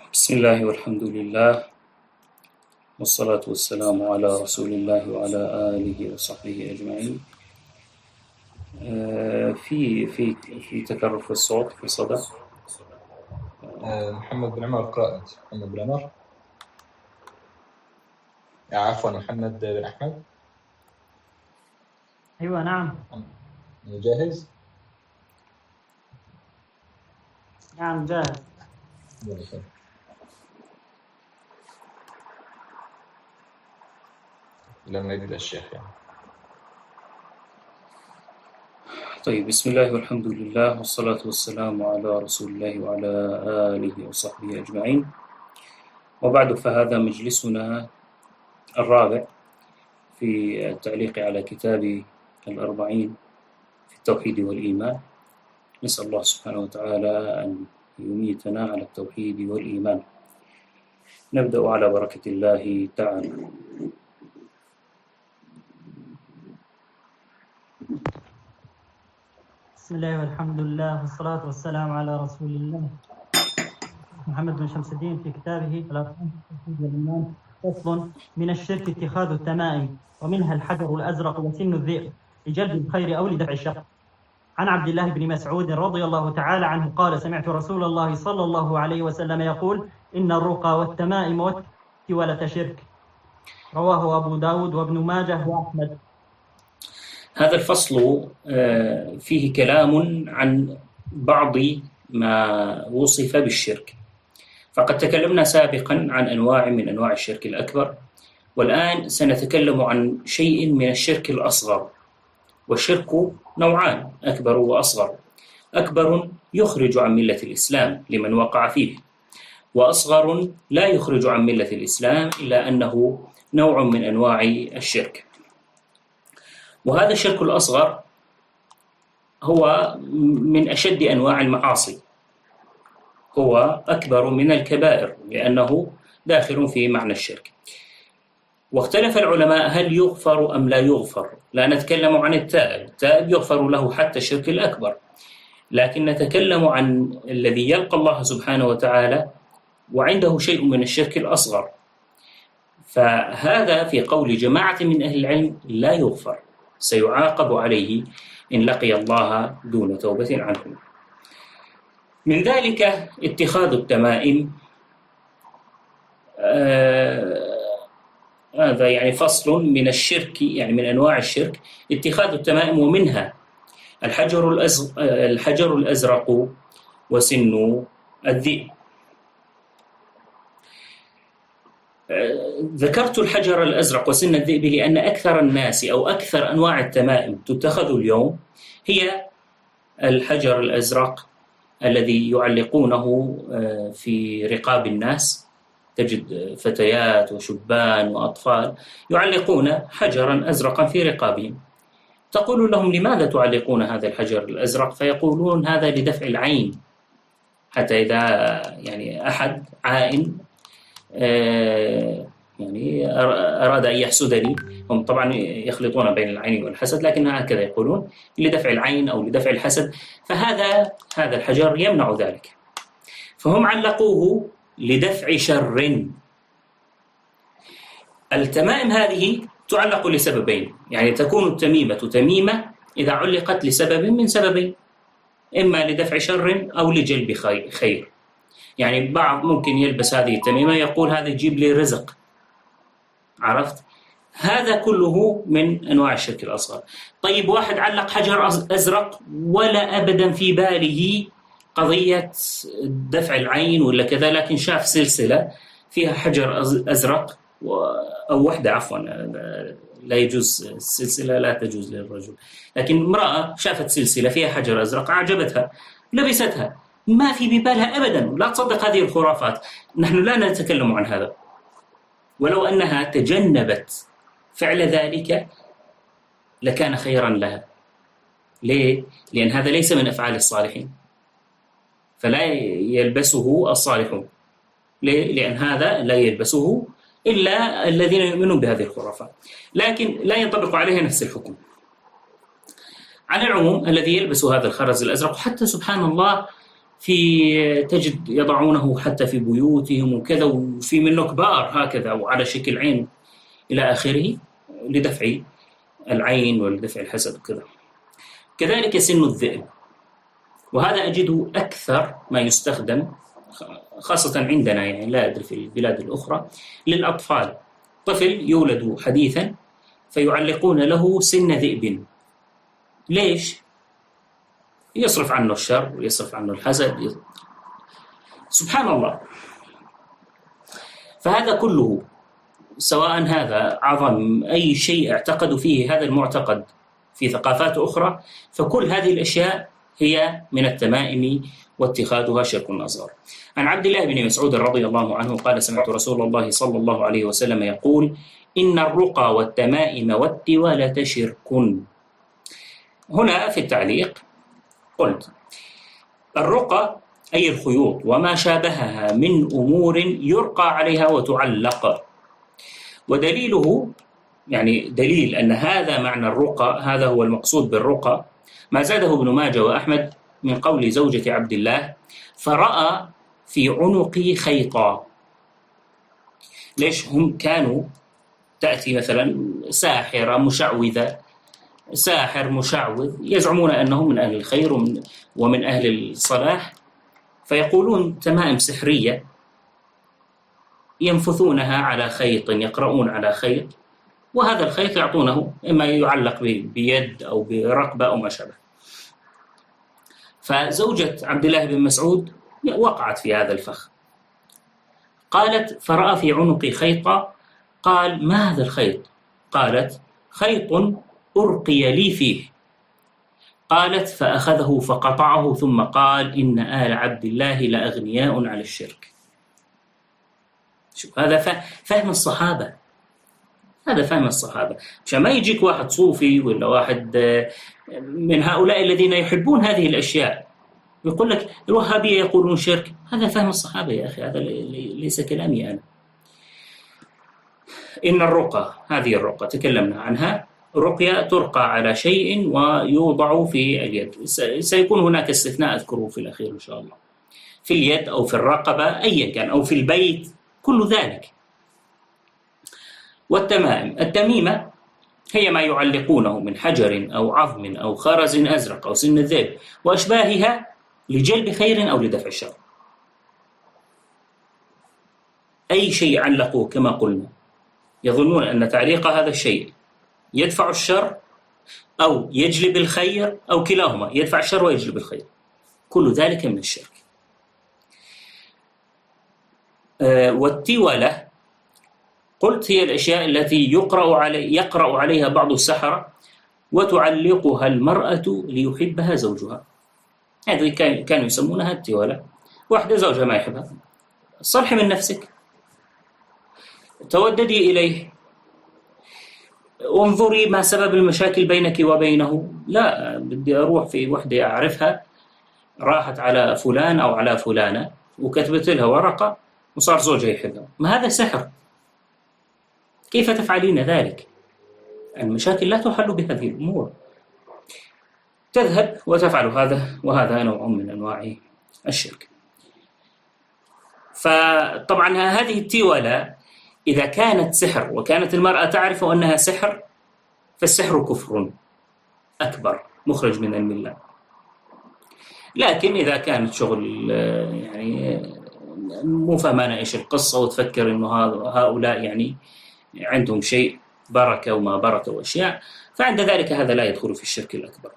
بسم الله والحمد لله والصلاة والسلام على رسول الله وعلى آله وصحبه أجمعين. في تكرر في الصوت في صدى. محمد بن عمر قائد. محمد بن عمر عفوا محمد بن أحمد. أيوة نعم. جاهز؟ نعم جاهز. لما يجد الشيخ يعني. طيب، بسم الله والحمد لله والصلاة والسلام على رسول الله وعلى آله وصحبه أجمعين، وبعد، فهذا مجلسنا الرابع في التعليق على كتاب الأربعين في التوحيد والإيمان. نسأل الله سبحانه وتعالى أن يميتنا على التوحيد والإيمان. نبدأ على بركة الله تعالى. بسم الله والحمد لله والصلاة والسلام على رسول الله محمد بن شمس الدين في كتابه الأربعين في التوحيد والإيمان. فصل: من الشرك اتخاذ التمائم، ومنها الحجر الأزرق وسن الذئب لجلب الخير أو لدفع الشر. عن عبد الله بن مسعود رضي الله تعالى عنه قال: سمعت رسول الله صلى الله عليه وسلم يقول: إن الرقى والتمائم والتولة شرك. رواه أبو داود وابن ماجه وأحمد. هذا الفصل فيه كلام عن بعض ما وصف بالشرك. فقد تكلمنا سابقا عن أنواع من أنواع الشرك الأكبر، والآن سنتكلم عن شيء من الشرك الأصغر. والشرك نوعان: أكبر وأصغر. أكبر يخرج عن ملة الإسلام لمن وقع فيه، وأصغر لا يخرج عن ملة الإسلام إلا أنه نوع من أنواع الشرك. وهذا الشرك الأصغر هو من أشد أنواع المعاصي، هو أكبر من الكبائر لأنه داخل في معنى الشرك. واختلف العلماء هل يغفر أم لا يغفر. لا نتكلم عن التائب، التائب يغفر له حتى الشرك الأكبر، لكن نتكلم عن الذي يلقى الله سبحانه وتعالى وعنده شيء من الشرك الأصغر. فهذا في قول جماعة من أهل العلم لا يغفر، سيعاقب عليه إن لقي الله دون توبة عنه. من ذلك اتخاذ التمائم. هذا يعني فصل من الشرك، يعني من أنواع الشرك اتخاذ التمائم، ومنها الحجر الأزرق وسن الذئب. ذكرت الحجر الأزرق وسن الذئب لأن أكثر الناس أو أكثر أنواع التمائم تتخذ اليوم هي الحجر الأزرق الذي يعلقونه في رقاب الناس. تجد فتيات وشبان وأطفال يعلقون حجرا أزرقا في رقابهم. تقول لهم: لماذا تعلقون هذا الحجر الأزرق؟ فيقولون: هذا لدفع العين، حتى إذا يعني أحد عائن يعني أراد أن يحسدني. هم طبعا يخلطون بين العين والحسد، لكن هكذا يقولون: لدفع العين أو لدفع الحسد. فهذا الحجر يمنع ذلك، فهم علقوه لدفع شر. التمائم هذه تعلق لسببين، يعني تكون التميمة تميمة إذا علقت لسبب من سببين: إما لدفع شر أو لجلب خير. يعني بعض ممكن يلبس هذه التميمة يقول: هذا يجيب لي رزق. عرفت؟ هذا كله من أنواع الشرك الأصغر. طيب، واحد علق حجر أزرق ولا أبدا في باله قضية دفع العين ولا كذا، لكن شاف سلسلة فيها حجر أزرق أو وحدة، عفوا لا يجوز السلسلة، لا تجوز للرجل، لكن امرأة شافت سلسلة فيها حجر أزرق أعجبتها، لبستها، ما في ببالها أبدا. لا تصدق هذه الخرافات، نحن لا نتكلم عن هذا. ولو أنها تجنبت فعل ذلك لكان خيرا لها. ليه؟ لأن هذا ليس من أفعال الصالحين، فلا يلبسه الصالحون. ليه؟ لأن هذا لا يلبسه إلا الذين يؤمنون بهذه الخرافات، لكن لا ينطبق عليها نفس الحكم. على العموم، الذي يلبس هذا الخرز الأزرق، حتى سبحان الله تجد يضعونه حتى في بيوتهم وكذا، وفي منه كبار هكذا وعلى شكل عين إلى آخره، لدفع العين ولدفع الحسد وكذا. كذلك سن الذئب، وهذا أجده أكثر ما يستخدم خاصة عندنا، يعني لا أدري في البلاد الأخرى، للأطفال. طفل يولد حديثا فيعلقون له سن ذئب. ليش؟ يصرف عنه الشر ويصرف عنه الحسد. سبحان الله. فهذا كله، سواء هذا عظم أي شيء اعتقدوا فيه هذا المعتقد في ثقافات أخرى، فكل هذه الأشياء هي من التمائم واتخاذها شرك أصغر. عن عبد الله بن مسعود رضي الله عنه قال: سمعت رسول الله صلى الله عليه وسلم يقول: إن الرقى والتمائم والتوالة شرك. هنا في التعليق قلت: الرقى أي الخيوط وما شابهها من أمور يرقى عليها وتعلق. ودليله، يعني دليل أن هذا معنى الرقى، هذا هو المقصود بالرقى، ما زاده ابن ماجه وأحمد من قول زوجة عبد الله: فرأى في عنقي خيطا. ليش؟ هم كانوا تأتي مثلا ساحرة مشعوذة، ساحر مشعوذ، يزعمون أنهم من أهل الخير ومن أهل الصلاح، فيقولون تمائم سحرية ينفثونها على خيط، يقرؤون على خيط، وهذا الخيط يعطونه إما يعلق بيد أو برقبة أو ما شابه. فزوجة عبد الله بن مسعود وقعت في هذا الفخ، قالت: فرأى في عنقي خيطا. قال: ما هذا الخيط؟ قالت: خيط أرقي لي فيه. قالت: فأخذه فقطعه ثم قال: إن آل عبد الله لأغنياء على الشرك. شوف، هذا فهم الصحابة، هذا فهم الصحابة. عشان ما يجيك واحد صوفي ولا واحد من هؤلاء الذين يحبون هذه الأشياء يقول لك الوهابية يقولون شرك. هذا فهم الصحابة يا أخي، هذا ليس كلامي أنا. إن الرقى، هذه الرقى تكلمنا عنها، رقية ترقى على شيء ويوضع في اليد. سيكون هناك استثناء أذكره في الأخير إن شاء الله، في اليد أو في الرقبة أيا كان، أو في البيت، كل ذلك. والتمائم، التميمة هي ما يعلقونه من حجر أو عظم أو خرز أزرق أو سن الذئب وأشباهها لجلب خير أو لدفع الشر. أي شيء علقوه كما قلنا يظنون أن تعليق هذا الشيء يدفع الشر أو يجلب الخير، أو كلاهما، يدفع الشر ويجلب الخير، كل ذلك من الشرك. والتولة قلت هي الأشياء التي يقرأ عليها بعض السحرة وتعلقها المرأة ليحبها زوجها. هذه كانوا يسمونها التولة. واحدة زوجها ما يحبها، صلحي من نفسك، توددي إليه، انظري ما سبب المشاكل بينك وبينه. لا، بدي أروح في وحدة أعرفها راحت على فلان أو على فلانة وكتبت لها ورقة وصار زوجها يحبها. ما هذا سحر؟ كيف تفعلين ذلك؟ المشاكل لا تحل بهذه الأمور. تذهب وتفعل هذا، وهذا نوع من أنواع الشرك. فطبعا هذه التولة إذا كانت سحر وكانت المرأة تعرف أنها سحر، فالسحر كفر أكبر مخرج من الملة. لكن إذا كانت شغل يعني مو فهمانة إيش القصة وتفكر إنه هؤلاء يعني عندهم شيء بركة وما بركة وأشياء، فعند ذلك هذا لا يدخل في الشرك الأكبر.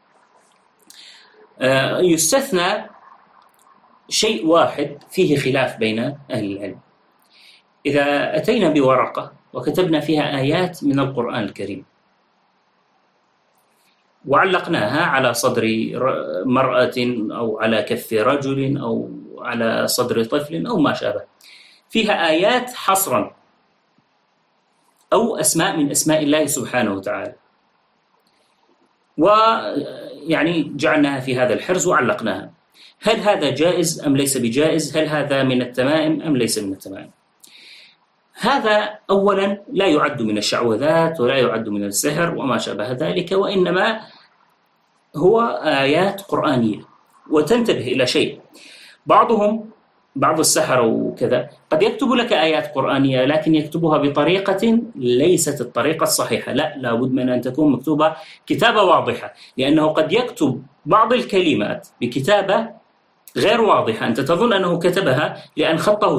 يستثنى شيء واحد فيه خلاف بين أهل العلم. إذا أتينا بورقة وكتبنا فيها آيات من القرآن الكريم وعلقناها على صدر مرأة أو على كف رجل أو على صدر طفل أو ما شابه، فيها آيات حصرا أو أسماء من أسماء الله سبحانه وتعالى، ويعني جعلناها في هذا الحرز وعلقناها، هل هذا جائز أم ليس بجائز؟ هل هذا من التمائم أم ليس من التمائم؟ هذا أولا لا يعد من الشعوذات ولا يعد من السحر وما شابه ذلك، وإنما هو آيات قرآنية وتنتبه إلى شيء، بعض السحرة وكذا قد يكتب لك آيات قرآنية لكن يكتبها بطريقة ليست الطريقة الصحيحة، لا بد من أن تكون مكتوبة كتابة واضحة، لأنه قد يكتب بعض الكلمات بكتابة غير واضحة، أنت تظن أنه كتبها لأن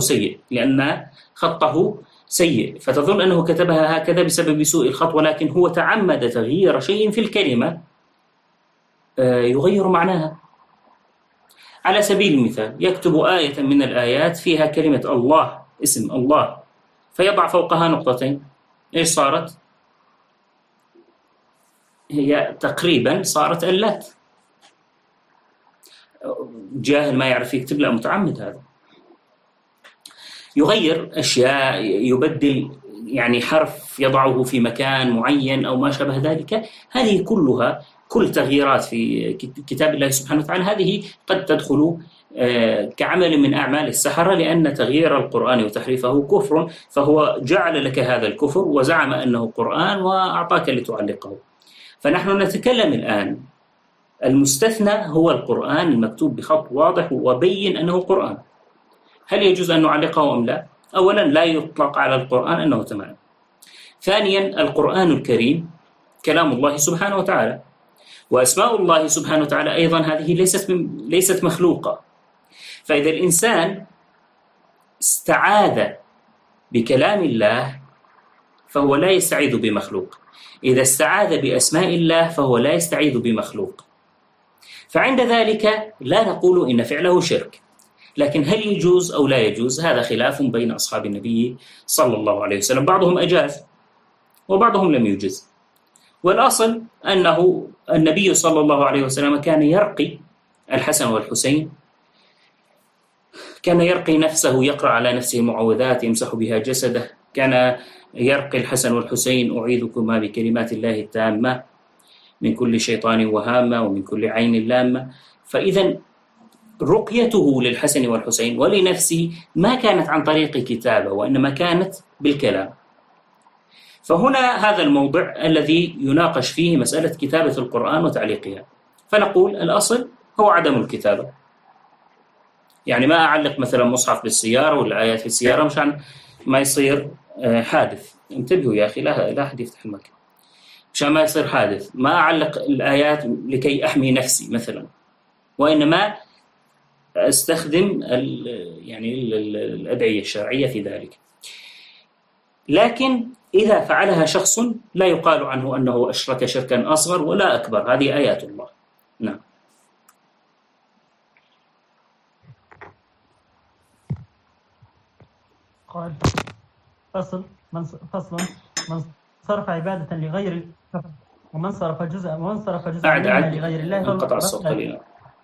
خطه سيء، فتظن أنه كتبها هكذا بسبب سوء الخط، ولكن هو تعمد تغيير شيء في الكلمة يغير معناها. على سبيل المثال يكتب آية من الآيات فيها كلمة الله، اسم الله، فيضع فوقها نقطتين، إيش صارت؟ هي تقريبا صارت اللات. جاهل ما يعرف يكتب، لا متعمد هذا. يغير أشياء، يبدل يعني حرف يضعه في مكان معين أو ما شابه ذلك. هذه كلها كل تغييرات في كتاب الله سبحانه وتعالى هذه قد تدخل كعمل من أعمال السحرة، لأن تغيير القرآن وتحريفه كفر، فهو جعل لك هذا الكفر وزعم أنه قرآن وأعطاك لتعلقه. فنحن نتكلم الآن المستثنى هو القرآن المكتوب بخط واضح وبين أنه قرآن. هل يجوز أن نعلقه أم لا؟ أولا لا يطلق على القرآن أنه تمام. ثانيا القرآن الكريم كلام الله سبحانه وتعالى، وأسماء الله سبحانه وتعالى أيضا هذه ليست مخلوقة. فإذا الإنسان استعاذ بكلام الله فهو لا يستعيذ بمخلوق، إذا استعاذ بأسماء الله فهو لا يستعيذ بمخلوق. فعند ذلك لا نقول إن فعله شرك، لكن هل يجوز أو لا يجوز هذا خلاف بين أصحاب النبي صلى الله عليه وسلم، بعضهم أجاز وبعضهم لم يجز. والأصل أنه النبي صلى الله عليه وسلم كان يرقي الحسن والحسين، كان يرقي نفسه، يقرأ على نفسه المعوذات يمسح بها جسده، كان يرقي الحسن والحسين أعيذكما بكلمات الله التامة من كل شيطان وهامة ومن كل عين لامة. فإذا رقيته للحسن والحسين ولنفسه ما كانت عن طريق كتابة، وإنما كانت بالكلام. فهنا هذا الموضع الذي يناقش فيه مسألة كتابة القرآن وتعليقها. فنقول الأصل هو عدم الكتابة، يعني ما أعلق مثلا مصحف بالسيارة ولا آيات في السيارة مشان ما يصير حادث. انتبهوا يا أخي، لا أحد يفتح المكان مشان ما يصير حادث. ما أعلق الآيات لكي أحمي نفسي مثلا، وإنما أستخدم الأدعية الشرعية في ذلك. لكن إذا فعلها شخص لا يقال عنه أنه أشرك شركا أصغر ولا أكبر، هذه آيات الله. نعم. قال فصل من صرف عبادة لغير ومن صرف جزءا منها لغير الله انقطع الصوت قليلا.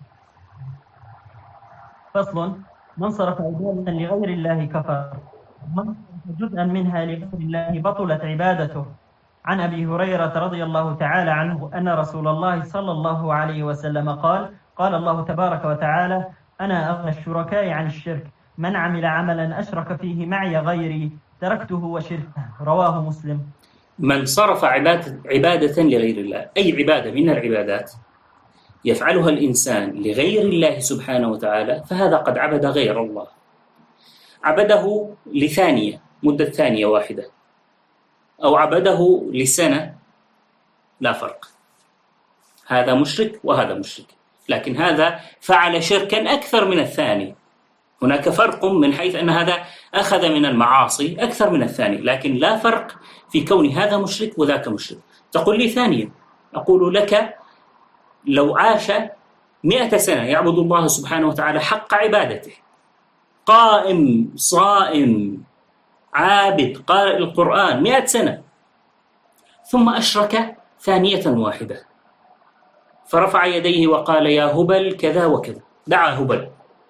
فصل من صرف عبادة لغير الله كفر، ومن صرف جزءا منها لغير الله بطلت عبادته. عن أبي هريرة رضي الله تعالى عنه أن رسول الله صلى الله عليه وسلم قال الله تبارك وتعالى: أنا أغنى الشركاء عن الشرك، من عمل عملا أشرك فيه معي غيري تركته وشركه. رواه مسلم. من صرف عبادة لغير الله، أي عبادة من العبادات يفعلها الإنسان لغير الله سبحانه وتعالى، فهذا قد عبد غير الله، عبده لثانية، مدة ثانية واحدة، أو عبده لسنة، لا فرق. هذا مشرك وهذا مشرك، لكن هذا فعل شركا أكثر من الثاني. هناك فرق من حيث أن هذا أخذ من المعاصي أكثر من الثاني، لكن لا فرق في كون هذا مشرك وذاك مشرك. تقول لي ثانيا، أقول لك لو عاش 100 سنة يعبد الله سبحانه وتعالى حق عبادته، قائم صائم عابد قارئ القرآن 100 سنة، ثم أشرك ثانية واحدة فرفع يديه وقال يا هبل كذا وكذا، دعا هبل،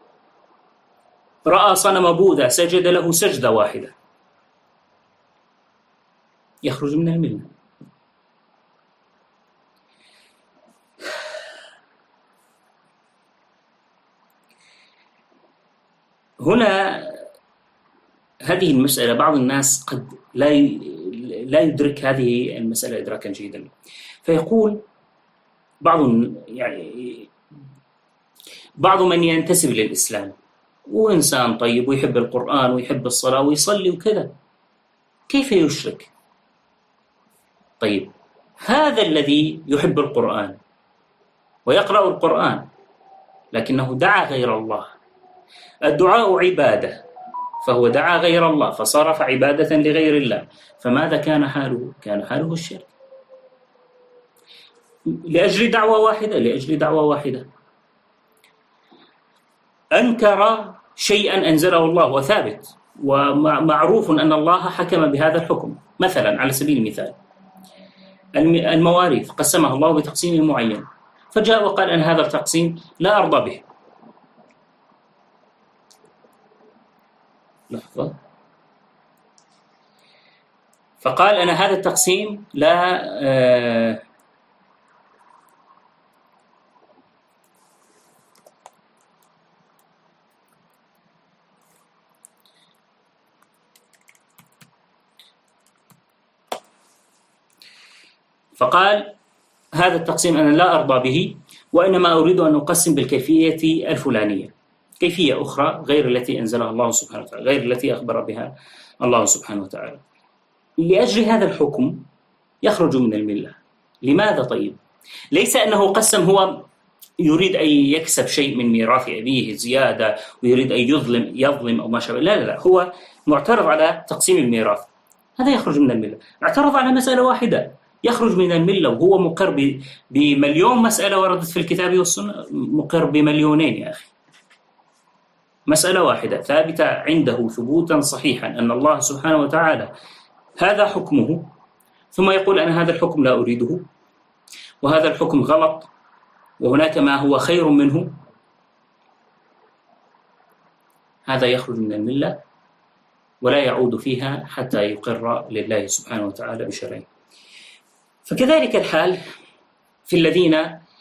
رأى صنم بوذا سجد له سجدة واحدة، يخرج من الملة. هنا هذه المسألة بعض الناس قد لا يدرك هذه المسألة إدراكا جيدا، فيقول بعض بعض من ينتسب للإسلام وإنسان طيب ويحب القرآن ويحب الصلاة ويصلي وكذا، كيف يشرك؟ طيب هذا الذي يحب القرآن ويقرأ القرآن لكنه دعا غير الله، الدعاء عبادة، فهو دعا غير الله فصرف عبادة لغير الله، فماذا كان حاله؟ كان حاله الشرك لأجل دعوة واحدة. أنكر شيئا أنزله الله وثابت ومعروف أن الله حكم بهذا الحكم. مثلا على سبيل المثال المواريث قسمها الله بتقسيم معين، فجاء وقال أن هذا التقسيم لا أرضى به. لحظة. فقال أنا هذا التقسيم لا فقال هذا التقسيم أنا لا أرضى به، وإنما أريد أن أقسم بالكيفية الفلانية، كيفية أخرى غير التي أنزلها الله سبحانه وتعالى، غير التي أخبر بها الله سبحانه وتعالى. لأجل هذا الحكم يخرج من الملة. لماذا طيب؟ ليس أنه قسم هو يريد أن يكسب شيء من ميراث أبيه زيادة ويريد أن يظلم أو ما شابه، لا، هو معترض على تقسيم الميراث، هذا يخرج من الملة. اعترض على مسألة واحدة يخرج من الملة، وهو مقر بمليون مسألة وردت في الكتاب والسنة، مقر بمليونين يا أخي. مسألة واحدة ثابتة عنده ثبوتا صحيحا أن الله سبحانه وتعالى هذا حكمه، ثم يقول أنا هذا الحكم لا أريده وهذا الحكم غلط وهناك ما هو خير منه، هذا يخرج من الملة ولا يعود فيها حتى يقر لله سبحانه وتعالى بشرعه. فكذلك الحال في الذين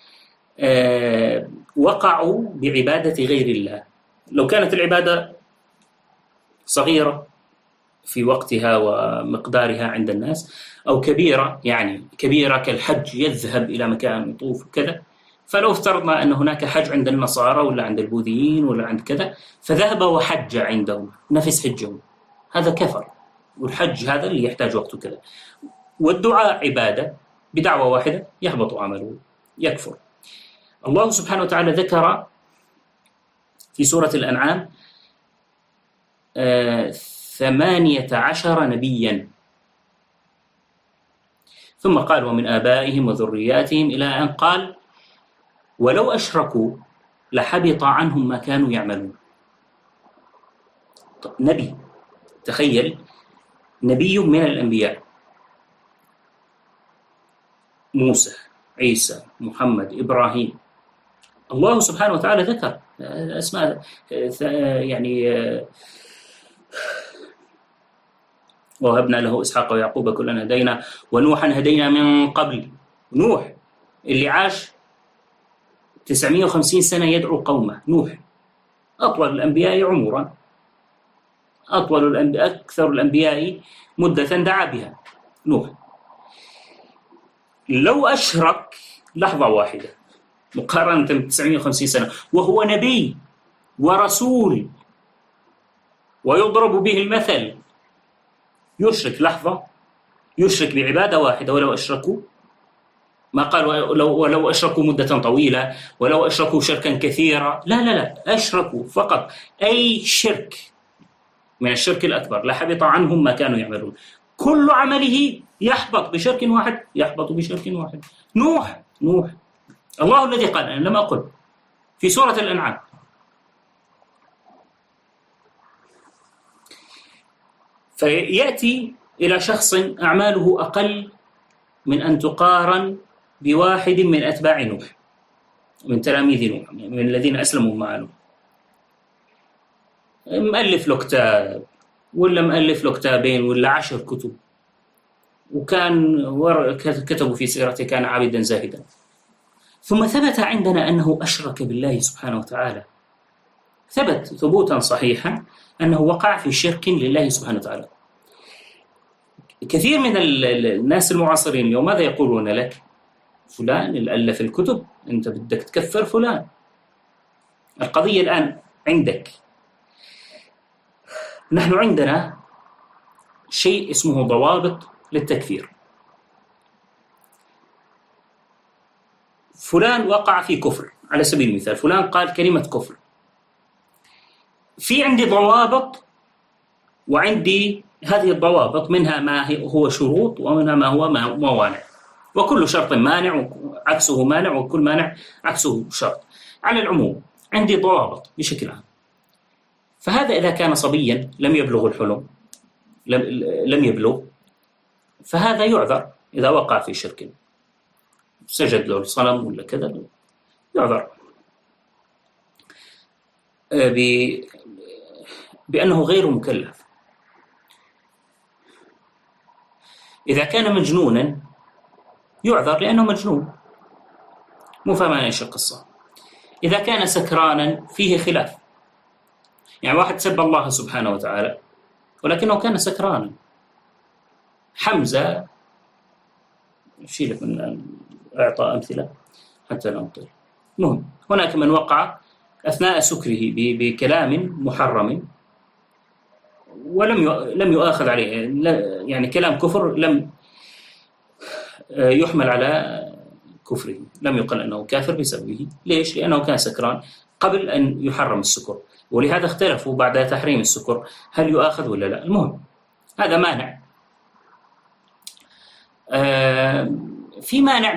وقعوا بعبادة غير الله. لو كانت العبادة صغيرة في وقتها ومقدارها عند الناس، أو كبيرة، يعني كبيرة كالحج يذهب إلى مكان يطوف كذا، فلو افترضنا أن هناك حج عند النصارى ولا عند البوذيين ولا عند كذا، فذهب وحج عندهم نفس حجهم، هذا كفر، والحج هذا اللي يحتاج وقت كذا. والدعاء عبادة بدعوة واحدة يحبط عمله، يكفر. الله سبحانه وتعالى ذكر في سورة الأنعام 18 نبيا، ثم قال ومن آبائهم وذرياتهم إلى أن قال ولو أشركوا لحبط عنهم ما كانوا يعملون. نبي، تخيل، نبي من الأنبياء، موسى، عيسى، محمد، إبراهيم، الله سبحانه وتعالى ذكر أسماء، يعني وهبنا له إسحاق ويعقوب كلنا هدينا ونوحا هدينا من قبل. نوح اللي عاش 950 سنة يدعو قومه، نوح أطول الأنبياء عمرا، أكثر الأنبياء مدة دعا بها نوح. لو أشرك لحظة واحدة مقارنة ب 950 سنة، وهو نبي ورسول ويضرب به المثل، يشرك لحظة، يشرك بعبادة واحدة. ولو أشركوا، ما قال ولو أشركوا مدة طويلة، ولو أشركوا شركا كثيرا، لا، أشركوا فقط. أي شرك من الشرك الأكبر لحبط عنهم ما كانوا يعملون. كل عمله يحبط بشرك واحد، يحبط بشرك واحد. نوح الله الذي قال، أنا لم أقل، في سورة الأنعام فيأتي إلى شخص أعماله أقل من أن تقارن بواحد من أتباع نوح، من تلاميذ نوح، من الذين أسلموا مع نوح، مؤلف له كتاب ولا مؤلف له كتابين ولا 10 كتب، وكان كتبوا في سيرته كان عابدا زاهدا، ثم ثبت عندنا أنه أشرك بالله سبحانه وتعالى، ثبت ثبوتا صحيحا أنه وقع في شرك لله سبحانه وتعالى. كثير من الناس المعاصرين اليوم ماذا يقولون لك؟ فلان اللي ألف الكتب، أنت بدك تكفر فلان. القضية الآن عندك، نحن عندنا شيء اسمه ضوابط للتكفير. فلان وقع في كفر على سبيل المثال، فلان قال كلمة كفر، في عندي ضوابط، وعندي هذه الضوابط منها ما هو شروط ومنها ما هو موانع، وكل شرط مانع وعكسه مانع، وكل مانع عكسه شرط. على العموم عندي ضوابط بشكل عام. فهذا إذا كان صبيا لم يبلغ الحلم، لم يبلغ، فهذا يعذر إذا وقع في شرك، سجد له الصنم ولا كذا، يعذر بأنه غير مكلف. إذا كان مجنونا يعذر لأنه مجنون، مو فاهم ايش القصة. إذا كان سكرانا فيه خلاف، يعني واحد سب الله سبحانه وتعالى ولكنه كان سكرانا. حمزة، شيلك من إعطاء أمثلة حتى لا نطيل. المهم هناك من وقع أثناء سكره بكلام محرم ولم يؤاخذ عليه، يعني كلام كفر لم يحمل على كفره، لم يقل أنه كافر بسببه. ليش؟ لأنه كان سكران قبل أن يحرم السكر، ولهذا اختلفوا بعد تحريم السكر هل يؤاخذ ولا لا. المهم هذا مانع. في مانع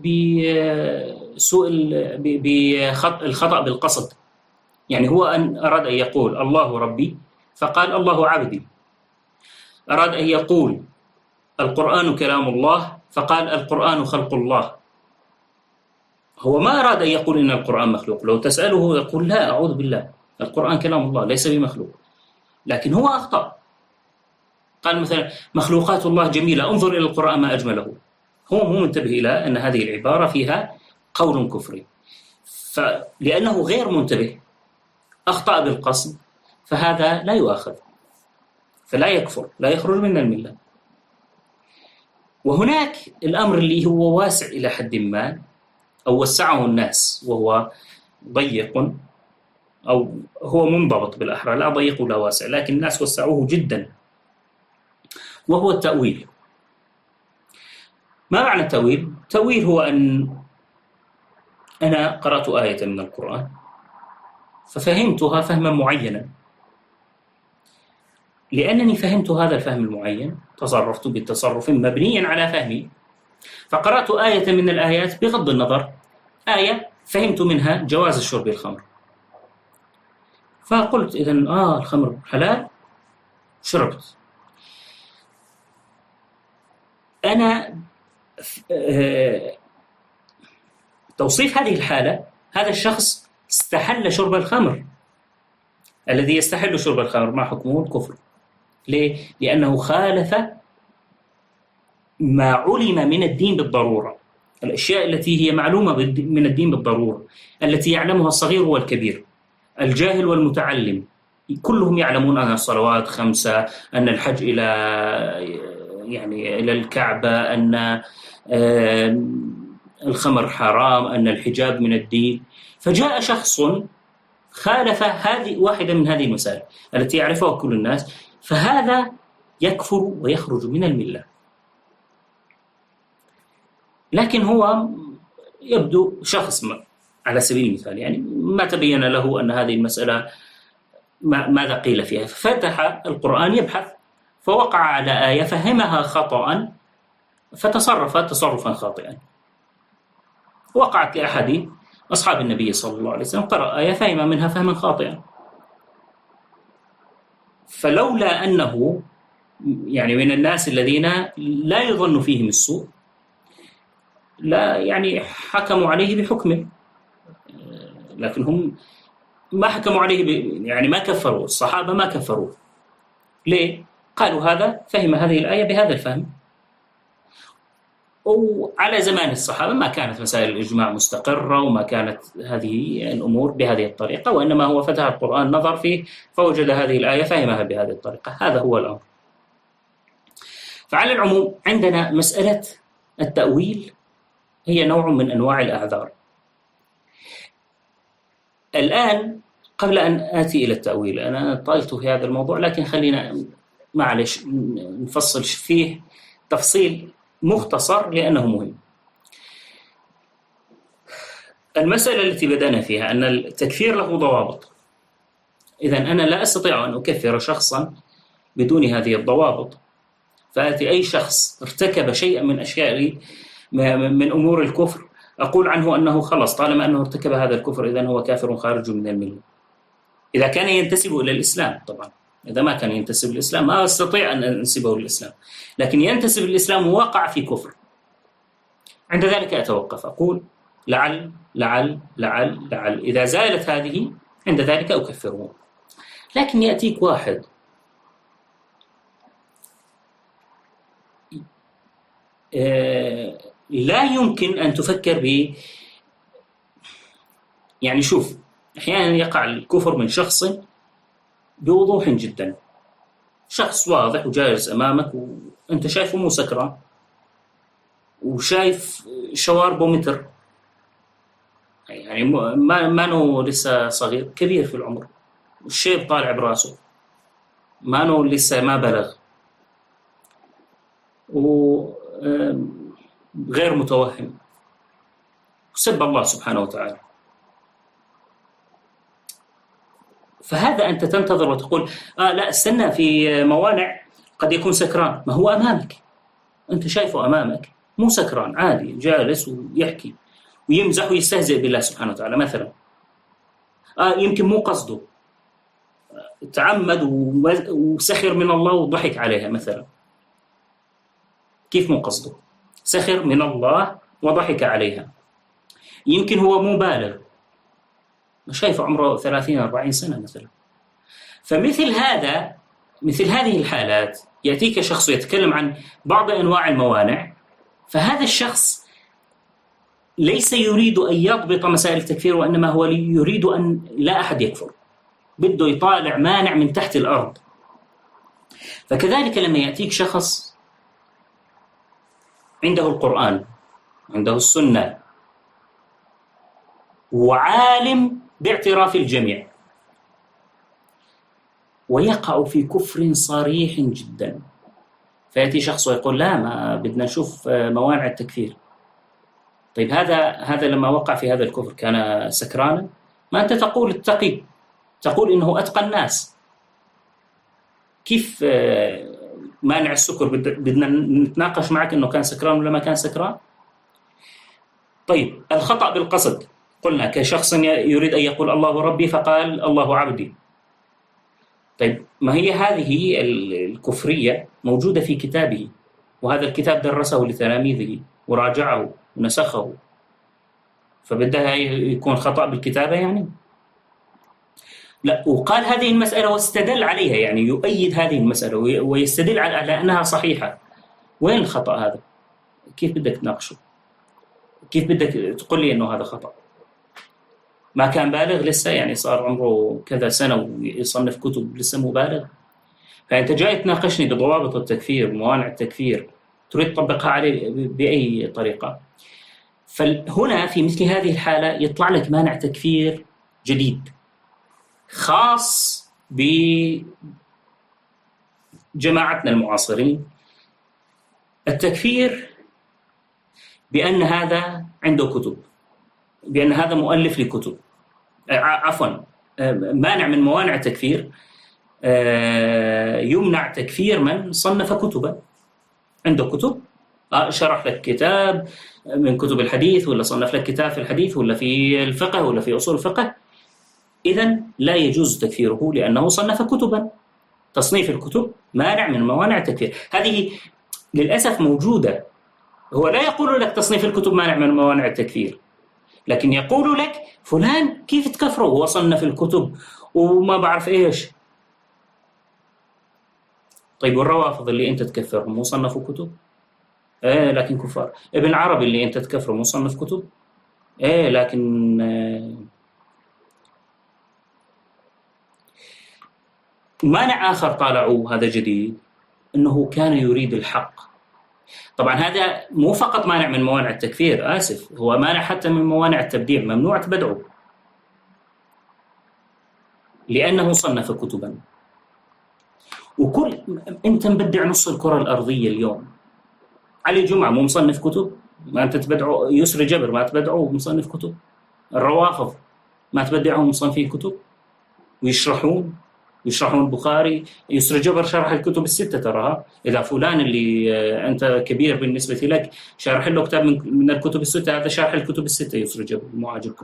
بسوء بالخطأ بالقصد، يعني هو أن أراد أن يقول الله ربي فقال الله عبدي، أراد أن يقول القرآن كلام الله فقال القرآن خلق الله. هو ما أراد أن يقول إن القرآن مخلوق، لو تسأله يقول لا أعوذ بالله، القرآن كلام الله ليس بمخلوق، لكن هو أخطأ. قال مثلا مخلوقات الله جميلة، انظر إلى القرآن ما أجمله. هو مو منتبه إلى أن هذه العبارة فيها قول كفري، فلأنه غير منتبه أخطأ بالقصد، فهذا لا يؤاخذ، فلا يكفر، لا يخرج من الملة. وهناك الأمر اللي هو واسع إلى حد ما، أو وسعه الناس وهو ضيق، أو هو منضبط بالأحرى، لا ضيق ولا واسع، لكن الناس وسعوه جدا، وهو التأويل. ما معنى التأويل؟ التأويل هو أن أنا قرأت آية من القرآن ففهمتها فهما معينا، لأنني فهمت هذا الفهم المعين تصرفت بالتصرف مبنيا على فهمي، فقرأت آية من الآيات بغض النظر، آية فهمت منها جواز شرب الخمر، فقلت إذن الخمر حلال، شربت. أنا توصيف هذه الحالة، هذا الشخص استحل شرب الخمر، الذي يستحل شرب الخمر ما حكمه؟ الكفر. ليه؟ لأنه خالف ما علم من الدين بالضرورة، الأشياء التي هي معلومة من الدين بالضرورة، التي يعلمها الصغير والكبير، الجاهل والمتعلم، كلهم يعلمون أن الصلوات 5، أن الحج إلى الكعبة، أن الخمر حرام، أن الحجاب من الدين. فجاء شخص خالف هذه واحدة من هذه المسائل التي يعرفها كل الناس، فهذا يكفر ويخرج من الملة. لكن هو يبدو شخص على سبيل المثال يعني ما تبين له أن هذه المسألة ماذا قيل فيها، ففتح القرآن يبحث فوقع على آية فهمها خطأ فتصرف تصرفا خاطئا. وقعت لأحد أصحاب النبي صلى الله عليه وسلم، قرأ آية فهم منها فهما خاطئا، فلولا أنه يعني من الناس الذين لا يظن فيهم السوء، لا يعني حكموا عليه بحكمه، لكن هم ما حكموا عليه يعني ما كفروا الصحابة، ما كفروا. ليه؟ قالوا هذا فهم هذه الآية بهذا الفهم. وعلى زمان الصحابة ما كانت مسائل الإجماع مستقرة، وما كانت هذه الأمور بهذه الطريقة، وإنما هو فتح القرآن نظر فيه فوجد هذه الآية فهمها بهذه الطريقة. هذا هو الأمر. فعلى العموم عندنا مسألة التأويل هي نوع من أنواع الأعذار. الآن قبل أن آتي إلى التأويل، أنا طالت في هذا الموضوع، لكن خلينا معلش نفصل فيه تفصيل مختصر لأنه مهم. المسألة التي بدأنا فيها أن التكفير له ضوابط. إذن أنا لا أستطيع أن أكفر شخصا بدون هذه الضوابط. فآتي أي شخص ارتكب شيئا من أشياء من أمور الكفر أقول عنه أنه خلص طالما أنه ارتكب هذا الكفر إذن هو كافر خارج من الملة، إذا كان ينتسب إلى الإسلام. طبعا إذا ما كان ينتسب للإسلام ما أستطيع أن أنسبه للإسلام، لكن ينتسب للإسلام ووقع في كفر، عند ذلك أتوقف أقول لعل لعل لعل لعل، إذا زالت هذه عند ذلك أكفره. لكن يأتيك واحد لا يمكن أن تفكر به، يعني شوف أحيانا يقع الكفر من شخص بوضوح جدا، شخص واضح وجالس أمامك وأنت شايفه مو سكران وشايف شواربه متر، يعني ما نو لسه صغير، كبير في العمر، الشيب طالع براسه، ما نو لسه ما بلغ، وغير متوهم، وسب الله سبحانه وتعالى. فهذا أنت تنتظر وتقول لا استنى، في موانع، قد يكون سكران، ما هو أمامك، أنت شايفه أمامك مو سكران، عادي جالس ويحكي ويمزح ويستهزئ بالله سبحانه وتعالى مثلا. يمكن مو قصده، تعمد وسخر من الله وضحك عليها مثلا. كيف مو قصده؟ سخر من الله وضحك عليها. يمكن هو مو بالغ، شايف عمره 30-40 سنة مثلا. فمثل هذا، مثل هذه الحالات يأتيك شخص يتكلم عن بعض أنواع الموانع، فهذا الشخص ليس يريد أن يضبط مسائل التكفير، وإنما هو يريد أن لا أحد يكفر، بده يطالع مانع من تحت الأرض. فكذلك لما يأتيك شخص عنده القرآن، عنده السنة، وعالم باعتراف الجميع، ويقع في كفر صريح جدا، فيأتي شخص ويقول لا، ما بدنا نشوف موانع التكفير. طيب هذا لما وقع في هذا الكفر كان سكرانا؟ ما أنت تقول التقي، تقول إنه أتقى الناس، كيف مانع السكر بدنا نتناقش معك إنه كان سكران ولا ما كان سكران؟ طيب الخطأ بالقصد، قلنا كشخص يريد أن يقول الله ربي فقال الله عبدي. طيب ما هي هذه الكفرية موجودة في كتابه، وهذا الكتاب درسه لتلاميذه وراجعه ونسخه، فبدها يكون خطأ بالكتابة يعني؟ لا، وقال هذه المسألة واستدل عليها، يعني يؤيد هذه المسألة ويستدل على أنها صحيحة. وين الخطأ هذا؟ كيف بدك تناقشه؟ كيف بدك تقول لي أنه هذا خطأ؟ ما كان بالغ لسه، يعني صار عمره كذا سنة ويصنف كتب لسه مو بالغ. فأنت جاي تناقشني بضوابط التكفير وموانع التكفير، تريد تطبقها عليه بأي طريقة؟ فهنا في مثل هذه الحالة يطلع لك مانع تكفير جديد خاص بجماعتنا المعاصرين، التكفير بأن هذا عنده كتب، بأن هذا مؤلف لكتب، عفوا مانع من موانع التكفير، يمنع تكفير من صنف كتبا، عنده كتب، شرح لك كتاب من كتب الحديث، ولا صنف لك كتاب في الحديث ولا في الفقه ولا في أصول الفقه، إذن لا يجوز تكفيره لأنه صنف كتبا. تصنيف الكتب مانع من موانع التكفير، هذه للأسف موجودة. هو لا يقول لك تصنيف الكتب مانع من موانع التكفير، لكن يقول لك فلان كيف تكفره، هو صنف الكتب وما بعرف إيش. طيب والروافض اللي أنت تكفرهم مو صنفوا كتب؟ لكن كفار. ابن عربي اللي أنت تكفره مو صنف كتب؟ لكن مانع آخر طالعوه هذا جديد، أنه كان يريد الحق. طبعا هذا مو فقط مانع من موانع التكفير، آسف، هو مانع حتى من موانع التبديع، ممنوع تبدعه. لأنه صنف كتبا. أنت مبدع نص الكرة الأرضية اليوم. علي جمعة مو مصنف كتب؟ ما أنت تبدعه. يسري جبر ما تبدعه مصنف كتب؟ الروافض ما تبدعهم مصنفين كتب ويشرحون البخاري؟ يسري جبر شرح الكتب الستة تراها. إذا فلان اللي أنت كبير بالنسبة لك شارح له كتاب من الكتب الستة، هذا شارح الكتب الستة يسري جبر مو عاجبكم،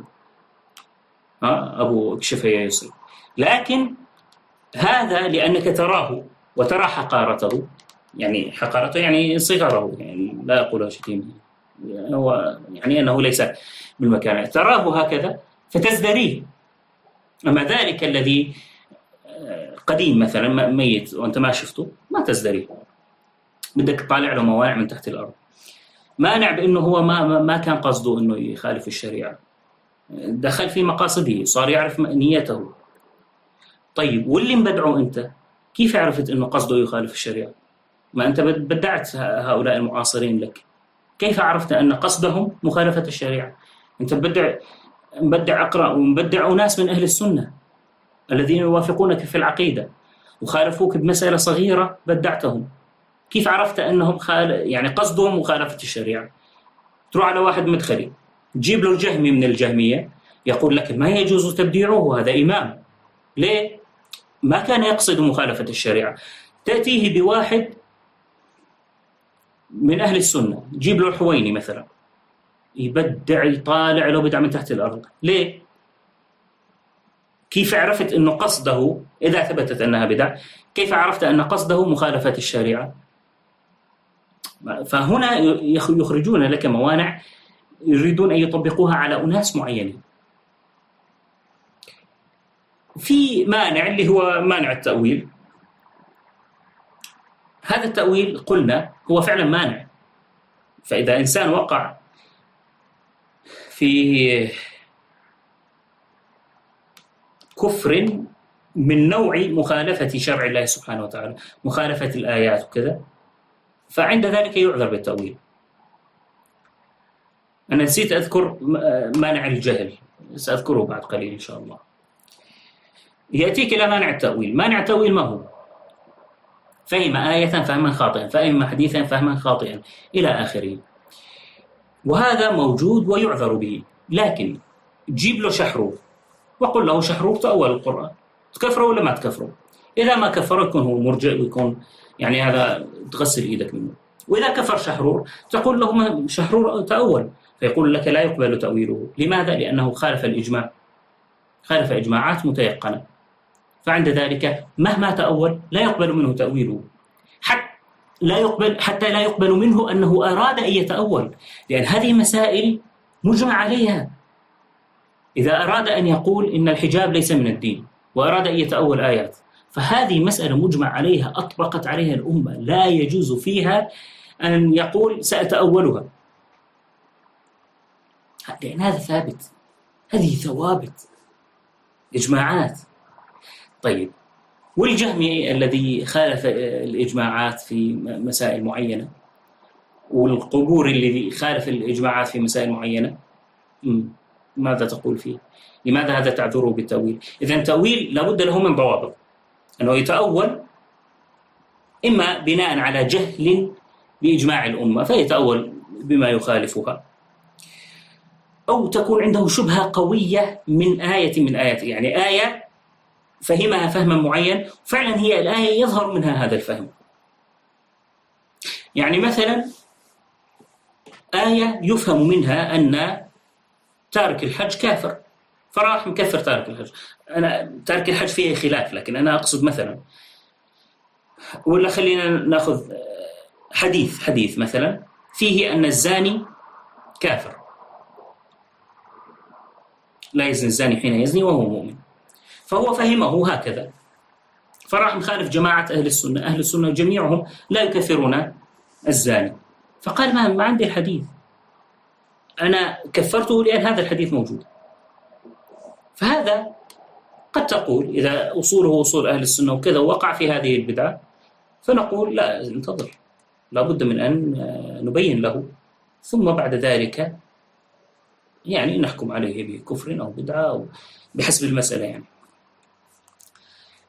أبو اكشفها يا يسري. لكن هذا لأنك تراه وترى حقارته، يعني حقارته يعني صغره، يعني لا أقولها شتيمة، هو يعني أنه ليس بالمكان، تراه هكذا فتزدريه. أما ذلك الذي قديم مثلا ميت وأنت ما شفته ما تزدريه، بدك تطالع له موانع من تحت الأرض. مانع بأنه هو ما كان قصده أنه يخالف الشريعة، دخل في مقاصده، صار يعرف نيته. طيب واللي مبدعه أنت كيف عرفت أنه قصده يخالف الشريعة؟ ما أنت بدعت هؤلاء المعاصرين لك، كيف عرفت أن قصدهم مخالفة الشريعة؟ أنت مبدع أقرأ ومبدع ناس من أهل السنة الذين يوافقونك في العقيدة وخالفوك بمسألة صغيرة بدعتهم، كيف عرفت أنهم يعني قصدهم مخالفة الشريعة؟ تروح على واحد مدخلي تجيب له الجهمي من الجهمية يقول لك ما يجوز تبديعه، هذا إمام. ليه؟ ما كان يقصد مخالفة الشريعة. تأتيه بواحد من أهل السنة جيب له الحويني مثلا يبدع يطالع له بدع من تحت الأرض. ليه؟ كيف عرفت أنه قصده إذا ثبتت أنها بدع؟ كيف عرفت أن قصده مخالفة الشريعة؟ فهنا يخرجون لك موانع يريدون أن يطبقوها على أناس معينين. في مانع اللي هو مانع التأويل. هذا التأويل قلنا هو فعلا مانع. فإذا إنسان وقع في كفر من نوع مخالفة شرع الله سبحانه وتعالى، مخالفة الآيات وكذا، فعند ذلك يعذر بالتأويل. أنا نسيت أذكر مانع الجهل، سأذكره بعد قليل إن شاء الله. يأتيك إلى مانع التأويل. مانع التأويل ما هو؟ فهم آية فهما خاطئا، فهم حديثا فهما خاطئا إلى آخره، وهذا موجود ويعذر به. لكن جيب له شحروف وقل له شحروف تأول القرآن، تكفره ولا ما تكفره؟ إذا ما كفره يكون هو مرجئ ويكون يعني هذا تغسل إيدك منه. وإذا كفر شحرور تقول له شحرور تأول، فيقول لك لا يقبل تأويله. لماذا؟ لأنه خالف الإجماع، خالف إجماعات متيقنة، فعند ذلك مهما تأول لا يقبل منه تأويله، حتى لا يقبل منه أنه أراد أن يتأول، لأن هذه مسائل مجمع عليها. إذا أراد أن يقول إن الحجاب ليس من الدين وأراد أن يتأول آيات، فهذه مسألة مجمع عليها، أطبقت عليها الأمة، لا يجوز فيها أن يقول سأتأولها، لأن هذا ثابت، هذه ثوابت إجماعات. طيب والجهمي الذي خالف الإجماعات في مسائل معينة، والقبور الذي خالف الإجماعات في مسائل معينة، ماذا تقول فيه؟ لماذا هذا تعذره بالتأويل؟ إذن تأويل لابد له من ضوابط، أنه يتأول إما بناء على جهل بإجماع الأمة فيتأول بما يخالفها، أو تكون عنده شبهة قوية من آية من آيات، يعني آية فهمها فهما معين فعلا هي الآية يظهر منها هذا الفهم. يعني مثلا آية يفهم منها أن تارك الحج كافر، فراح مكفر تارك الحج. أنا تارك الحج فيه خلاف، لكن أنا أقصد مثلا، ولا خلينا نأخذ حديث مثلا فيه أن الزاني كافر، لا يزني الزاني حين يزني وهو مؤمن، فهو فهمه هكذا، فراح مخالف جماعة أهل السنة. أهل السنة جميعهم لا يكفرون الزاني، فقال ما عندي الحديث، أنا كفرته لأن هذا الحديث موجود. فهذا قد تقول إذا أصوله أصول أهل السنة وكذا وقع في هذه البدعة، فنقول لا، انتظر، لابد من أن نبين له، ثم بعد ذلك يعني نحكم عليه بكفر أو بدعة أو بحسب المسألة يعني.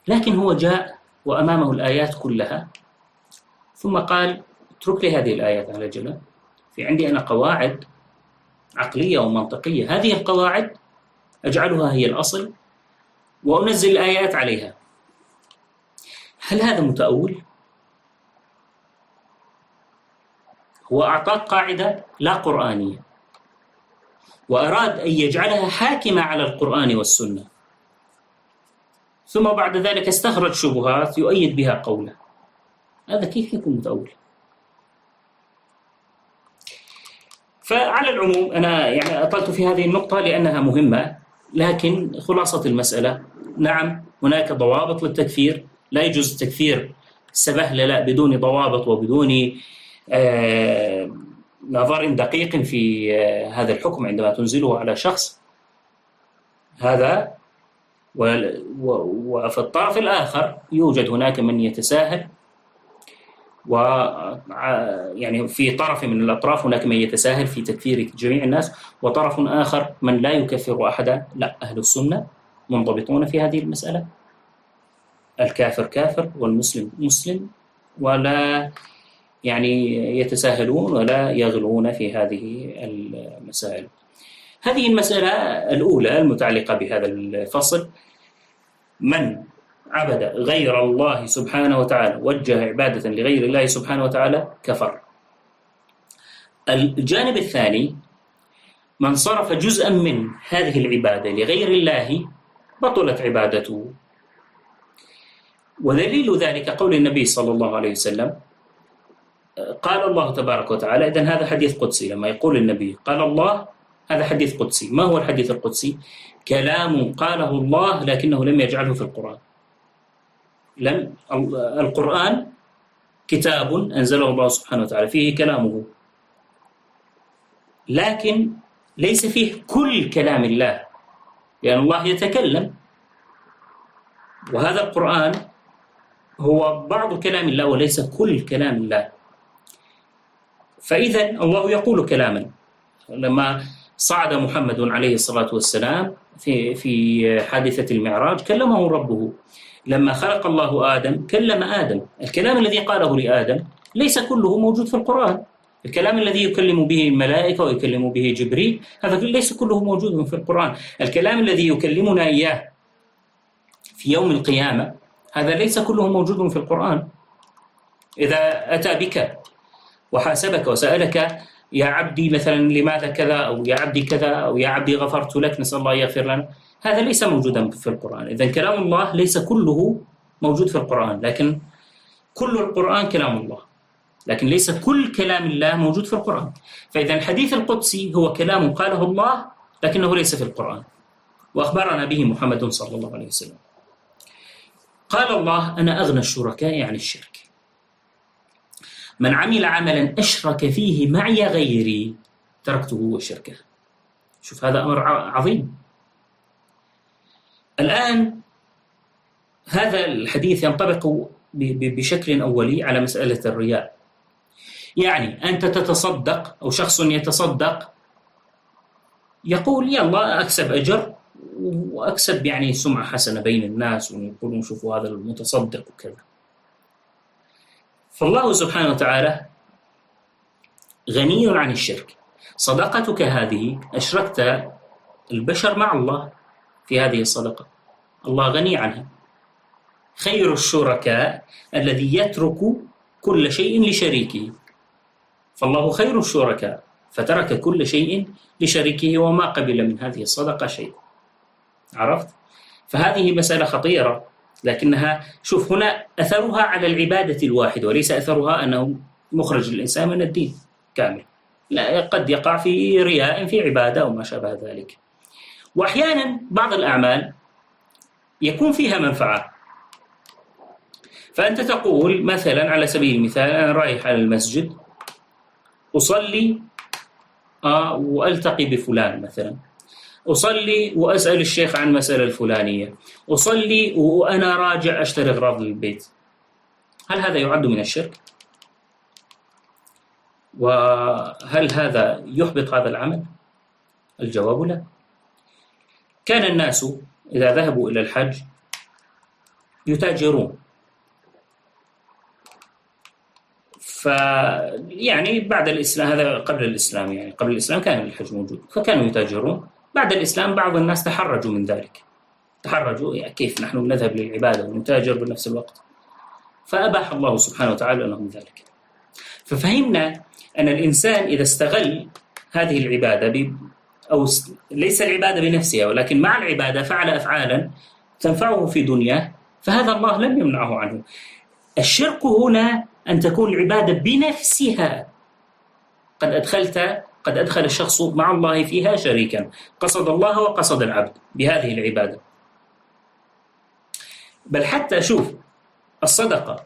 لكن هو جاء وأمامه الآيات كلها ثم قال اترك لي هذه الآيات على جنب، في عندي أنا قواعد عقلية ومنطقية، هذه القواعد أجعلها هي الأصل وأنزل الآيات عليها. هل هذا متأول؟ هو أعطاك قاعدة لا قرآنية وأراد أن يجعلها حاكمة على القرآن والسنة، ثم بعد ذلك استخرج شبهات يؤيد بها قوله. هذا كيف يكون متأول؟ فعلى العموم أنا يعني أطلت في هذه النقطة لأنها مهمة، لكن خلاصة المسألة نعم هناك ضوابط للتكفير، لا يجوز التكفير سبهلة لا بدون ضوابط وبدون نظر دقيق في هذا الحكم عندما تنزله على شخص هذا. وفي الطرف الآخر يوجد هناك من يتساهل، يعني في طرف من الأطراف هناك من يتساهل في تكفير جميع الناس، وطرف آخر من لا يكفر أحدا. لا، أهل السنة منضبطون في هذه المسألة، الكافر كافر والمسلم مسلم، ولا يعني يتساهلون ولا يغلون في هذه المسائل. هذه المسألة الأولى المتعلقة بهذا الفصل: من عبد غير الله سبحانه وتعالى وجه عبادة لغير الله سبحانه وتعالى كفر. الجانب الثاني: من صرف جزءا من هذه العبادة لغير الله بطلت عبادته. ودليل ذلك قول النبي صلى الله عليه وسلم: قال الله تبارك وتعالى. إذن هذا حديث قدسي، لما يقول النبي قال الله هذا حديث قدسي. ما هو الحديث القدسي؟ كلام قاله الله لكنه لم يجعله في القرآن. القرآن كتاب أنزله الله سبحانه وتعالى فيه كلامه، لكن ليس فيه كل كلام الله، لأن الله يتكلم، وهذا القرآن هو بعض كلام الله وليس كل كلام الله. فإذا الله يقول كلاما. لما صعد محمد عليه الصلاة والسلام في حادثة المعراج كلمه ربه. لما خلق الله آدم كلم آدم. الكلام الذي قاله لآدم ليس كله موجود في القرآن. الكلام الذي يكلم به الملائكة ويكلم به جبريل هذا ليس كله موجود في القرآن. الكلام الذي يكلمنا إياه في يوم القيامة هذا ليس كله موجود في القرآن. إذا أتى بك وحاسبك وسألك: يا عبدي مثلا لماذا كذا، أو يا عبدي كذا، أو يا عبدي غفرت لك، نسأل الله يغفر لنا، هذا ليس موجودا في القرآن. إذن كلام الله ليس كله موجود في القرآن، لكن كل القرآن كلام الله، لكن ليس كل كلام الله موجود في القرآن. فإذا الحديث القدسي هو كلام قاله الله لكنه ليس في القرآن، وأخبرنا به محمد صلى الله عليه وسلم. قال الله: أنا أغنى الشركاء عن الشرك، من عمل عملا أشرك فيه معي غيري تركته وشركه. شوف هذا أمر عظيم. الآن هذا الحديث ينطبق بشكل أولي على مسألة الرياء. يعني أنت تتصدق أو شخص يتصدق يقول: يلا أكسب أجر وأكسب يعني سمعة حسنة بين الناس، ويقولون شوفوا هذا المتصدق وكذا. فالله سبحانه وتعالى غني عن الشرك. صدقتك هذه أشركت البشر مع الله في هذه الصدقة، الله غني عنها. خير الشركاء الذي يترك كل شيء لشريكه، فالله خير الشركاء فترك كل شيء لشريكه وما قبل من هذه الصدقة شيء. عرفت؟ فهذه مسألة خطيرة، لكنها شوف هنا أثرها على العبادة الواحدة، وليس أثرها أنه مخرج الإنسان من الدين كامل. لا، قد يقع في رياء في عبادة وما شابه ذلك. وأحيانا بعض الأعمال يكون فيها منفعة، فأنت تقول مثلا على سبيل المثال: أنا رايح على المسجد أصلي وألتقي بفلان، مثلا أصلي وأسأل الشيخ عن مسألة الفلانية، أصلي وأنا راجع أشتري أغراض للبيت. هل هذا يعد من الشرك؟ وهل هذا يحبط هذا العمل؟ الجواب لا. كان الناس إذا ذهبوا إلى الحج يتاجرون. يعني بعد الإسلام، هذا قبل الإسلام، يعني قبل الإسلام كان الحج موجود، فكانوا يتاجرون. بعد الإسلام بعض الناس تحرجوا من ذلك، تحرجوا يعني كيف نحن نذهب للعبادة ونتاجر بنفس الوقت، فأباح الله سبحانه وتعالى لهم ذلك. ففهمنا أن الإنسان إذا استغل هذه العبادة أو ليس العبادة بنفسها ولكن مع العبادة فعل أفعالا تنفعه في دنياه، فهذا الله لم يمنعه عنه. الشرك هنا أن تكون العبادة بنفسها قد أدخل الشخص مع الله فيها شريكا، قصد الله وقصد العبد بهذه العبادة. بل حتى شوف الصدقة،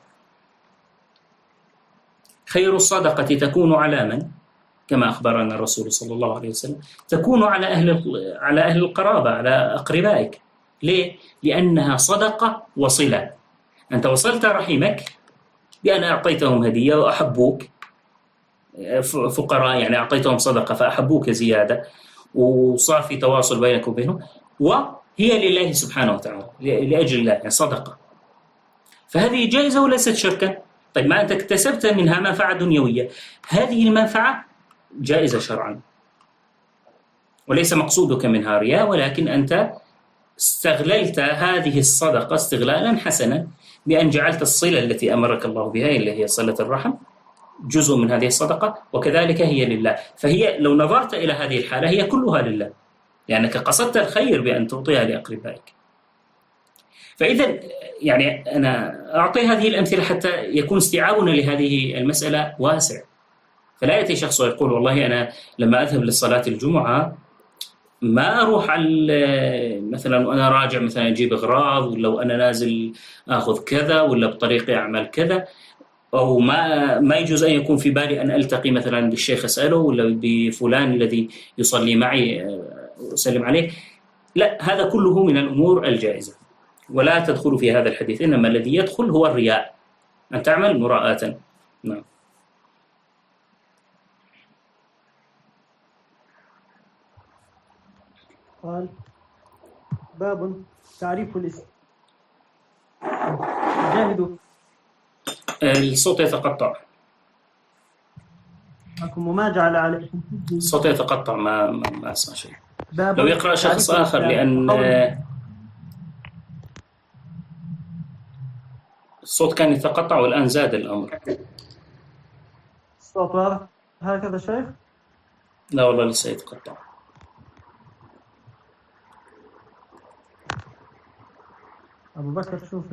خير الصدقة تكون على من؟ كما أخبرنا الرسول صلى الله عليه وسلم، تكون على أهل القرابة، على أقربائك. ليه؟ لأنها صدقة وصلة. أنت وصلت رحمك بأن أعطيتهم هدية وأحبوك، فقراء يعني أعطيتهم صدقة فأحبوك زيادة، وصار في تواصل بينك وبينهم، وهي لله سبحانه وتعالى، لأجل الله، يعني صدقة. فهذه جائزة وليست شركا. طيب ما أنت اكتسبت منها منفعة دنيوية، هذه المنفعة جائزة شرعا، وليس مقصودك منها رياء، ولكن أنت استغللت هذه الصدقة استغلالا حسنا بأن جعلت الصلة التي أمرك الله بها اللي هي صلة الرحم جزء من هذه الصدقة، وكذلك هي لله. فهي لو نظرت إلى هذه الحالة هي كلها لله، لأنك قصدت الخير بأن تعطيها لأقربائك. فإذا يعني أنا أعطي هذه الأمثلة حتى يكون استيعابنا لهذه المسألة واسع. فلا يأتي شخص ويقول والله أنا لما أذهب للصلاة الجمعة ما أروح مثلا وأنا راجع مثلا أجيب أغراض، ولو أنا نازل أخذ كذا، ولا بطريقي أعمل كذا، أو ما يجوز أن يكون في بالي أن ألتقي مثلا بالشيخ أسأله، ولا بفلان الذي يصلي معي أسلم عليه. لا، هذا كله من الأمور الجائزة ولا تدخل في هذا الحديث، إنما الذي يدخل هو الرياء، أن تعمل مراءة. نعم. قال باب تعريف الاسم. جاهدوا. الصوت يتقطع. وما جعل عليكم الصوت يتقطع، ما أسمع شيء. لو يقرأ شخص آخر، لأن الصوت كان يتقطع والآن زاد الأمر. الصوت واضح هكذا شيخ؟ لا والله لسه يتقطع. أبو بكر شوف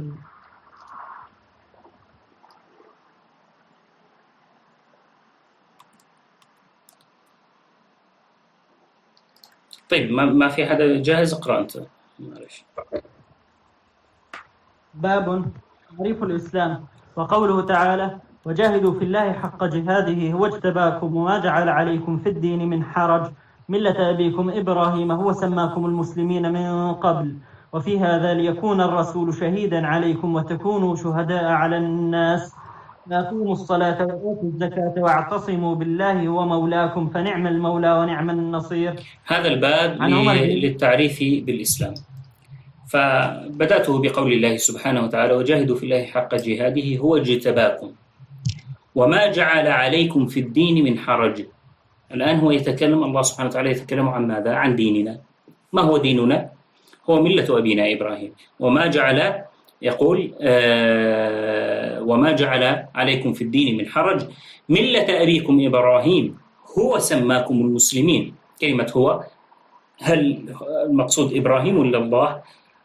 طيب ما في حدا جاهز؟ اقرأ أنت. معلش. باب تعريف الإسلام. وقوله تعالى: وجاهدوا في الله حق جهاده هو اجتباكم وما جعل عليكم في الدين من حرج ملة أبيكم إبراهيم هو سماكم المسلمين من قبل وفي هذا ليكون الرسول شهيدا عليكم وتكونوا شهداء على الناس أقيموا الصلاة وآتوا الزكاة واعتصموا بالله هو مولاكم فنعم المولى ونعم النصير. هذا الباب للتعريف بالإسلام، فبدأته بقول الله سبحانه وتعالى: وجاهدوا في الله حق جهاده هو اجتباكم وما جعل عليكم في الدين من حرج. الآن هو يتكلم، الله سبحانه وتعالى يتكلم عن ماذا؟ عن ديننا. ما هو ديننا؟ هو ملة أبينا إبراهيم. وما جعل، يقول وما جعل عليكم في الدين من حرج ملة أبيكم إبراهيم هو سماكم المسلمين. كلمة هو، هل المقصود إبراهيم ولا الله؟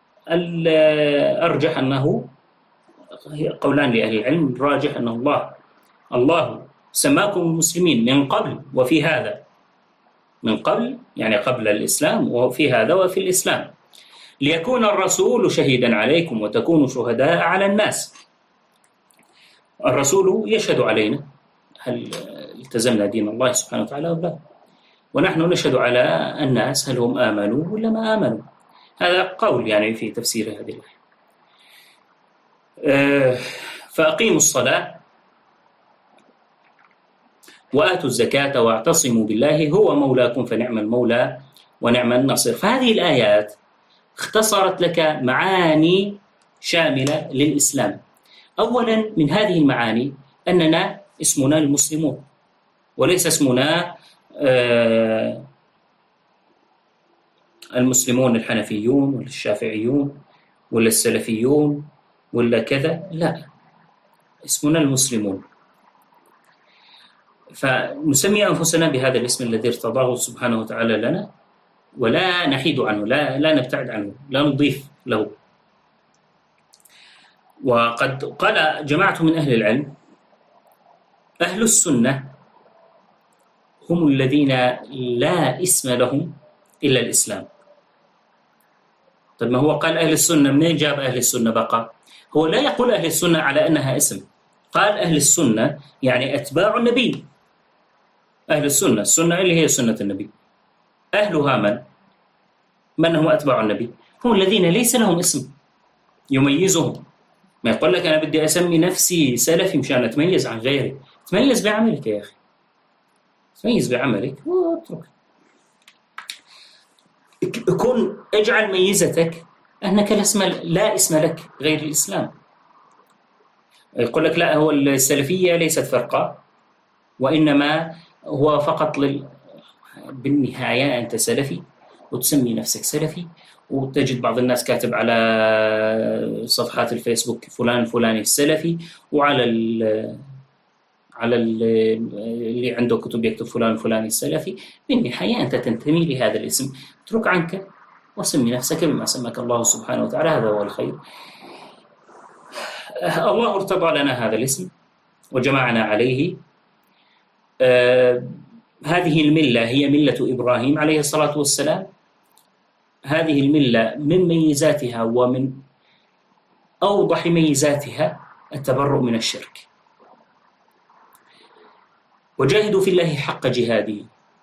أرجح أنه قولان لأهل العلم، الراجح أن الله سماكم المسلمين من قبل وفي هذا. من قبل يعني قبل الإسلام، وفي هذا وفي الإسلام، ليكون الرسول شهيدا عليكم وتكونوا شهداء على الناس. الرسول يشهد علينا هل التزمنا دين الله سبحانه وتعالى أو لا، ونحن نشهد على الناس هل هم آمنوا ولا ما آمنوا. هذا قول يعني في تفسير هذه الآية. فأقيموا الصلاة وآتوا الزكاة واعتصموا بالله هو مولاكم فنعم المولى ونعم النصير. فهذه الآيات اختصرت لك معاني شاملة للإسلام. أولا من هذه المعاني أننا اسمنا المسلمون، وليس اسمنا المسلمون الحنفيون ولا الشافعيون ولا السلفيون ولا كذا، لا، اسمنا المسلمون. فنسمي أنفسنا بهذا الاسم الذي ارتضاه سبحانه وتعالى لنا، ولا نحيد عنه، لا نبتعد عنه، لا نضيف له. وقد قال جماعة من أهل العلم: أهل السنة هم الذين لا اسم لهم إلا الإسلام. طيب ما هو قال أهل السنة، منين جاب أهل السنة بقى؟ هو لا يقول أهل السنة على أنها اسم، قال أهل السنة يعني أتباع النبي. أهل السنة، السنة اللي هي سنة النبي، أهلها من هم أتباع النبي؟ هم الذين ليس لهم اسم يميزهم. ما يقول لك أنا بدي أسمي نفسي سلفي مشان أتميز عن غيري. تميز بعملك يا أخي، تميز بعملك واترك. اجعل ميزتك أنك لا اسم لك غير الإسلام. يقول لك لا، هو السلفية ليست فرقة، وإنما هو فقط بالنهاية أنت سلفي وتسمي نفسك سلفي، وتجد بعض الناس كاتب على صفحات الفيسبوك فلان الفلاني السلفي، وعلى اللي عنده كتب يكتب فلان الفلاني السلفي. بالنهاية أنت تنتمي لهذا الاسم، اترك عنك وسمي نفسك بما سماك الله سبحانه وتعالى، هذا هو الخير. الله ارتضى لنا هذا الاسم وجمعنا عليه. هذه الملة هي ملة إبراهيم عليه الصلاة والسلام. هذه الملة من ميزاتها ومن أوضح ميزاتها التبرؤ من الشرك. وجاهدوا في الله حق جهاده.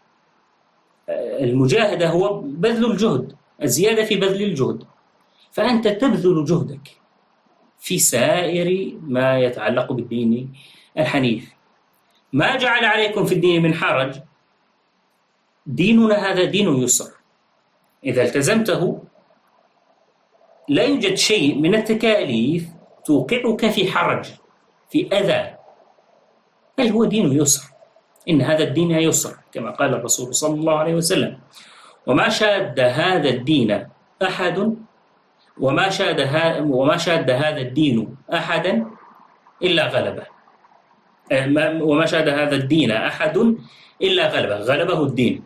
المجاهدة هو بذل الجهد، الزيادة في بذل الجهد، فأنت تبذل جهدك في سائر ما يتعلق بالدين الحنيف. ما جعل عليكم في الدين من حرج، ديننا هذا دين يسر، إذا التزمته لا يوجد شيء من التكاليف توقعك في حرج في أذى، بل هو دين يسر. إن هذا الدين يسر كما قال الرسول صلى الله عليه وسلم: وما شاد هذا الدين أحد وما شاد هذا الدين أحدا إلا غلبه. وما شاد هذا الدين أحد إلا غلبه الدين.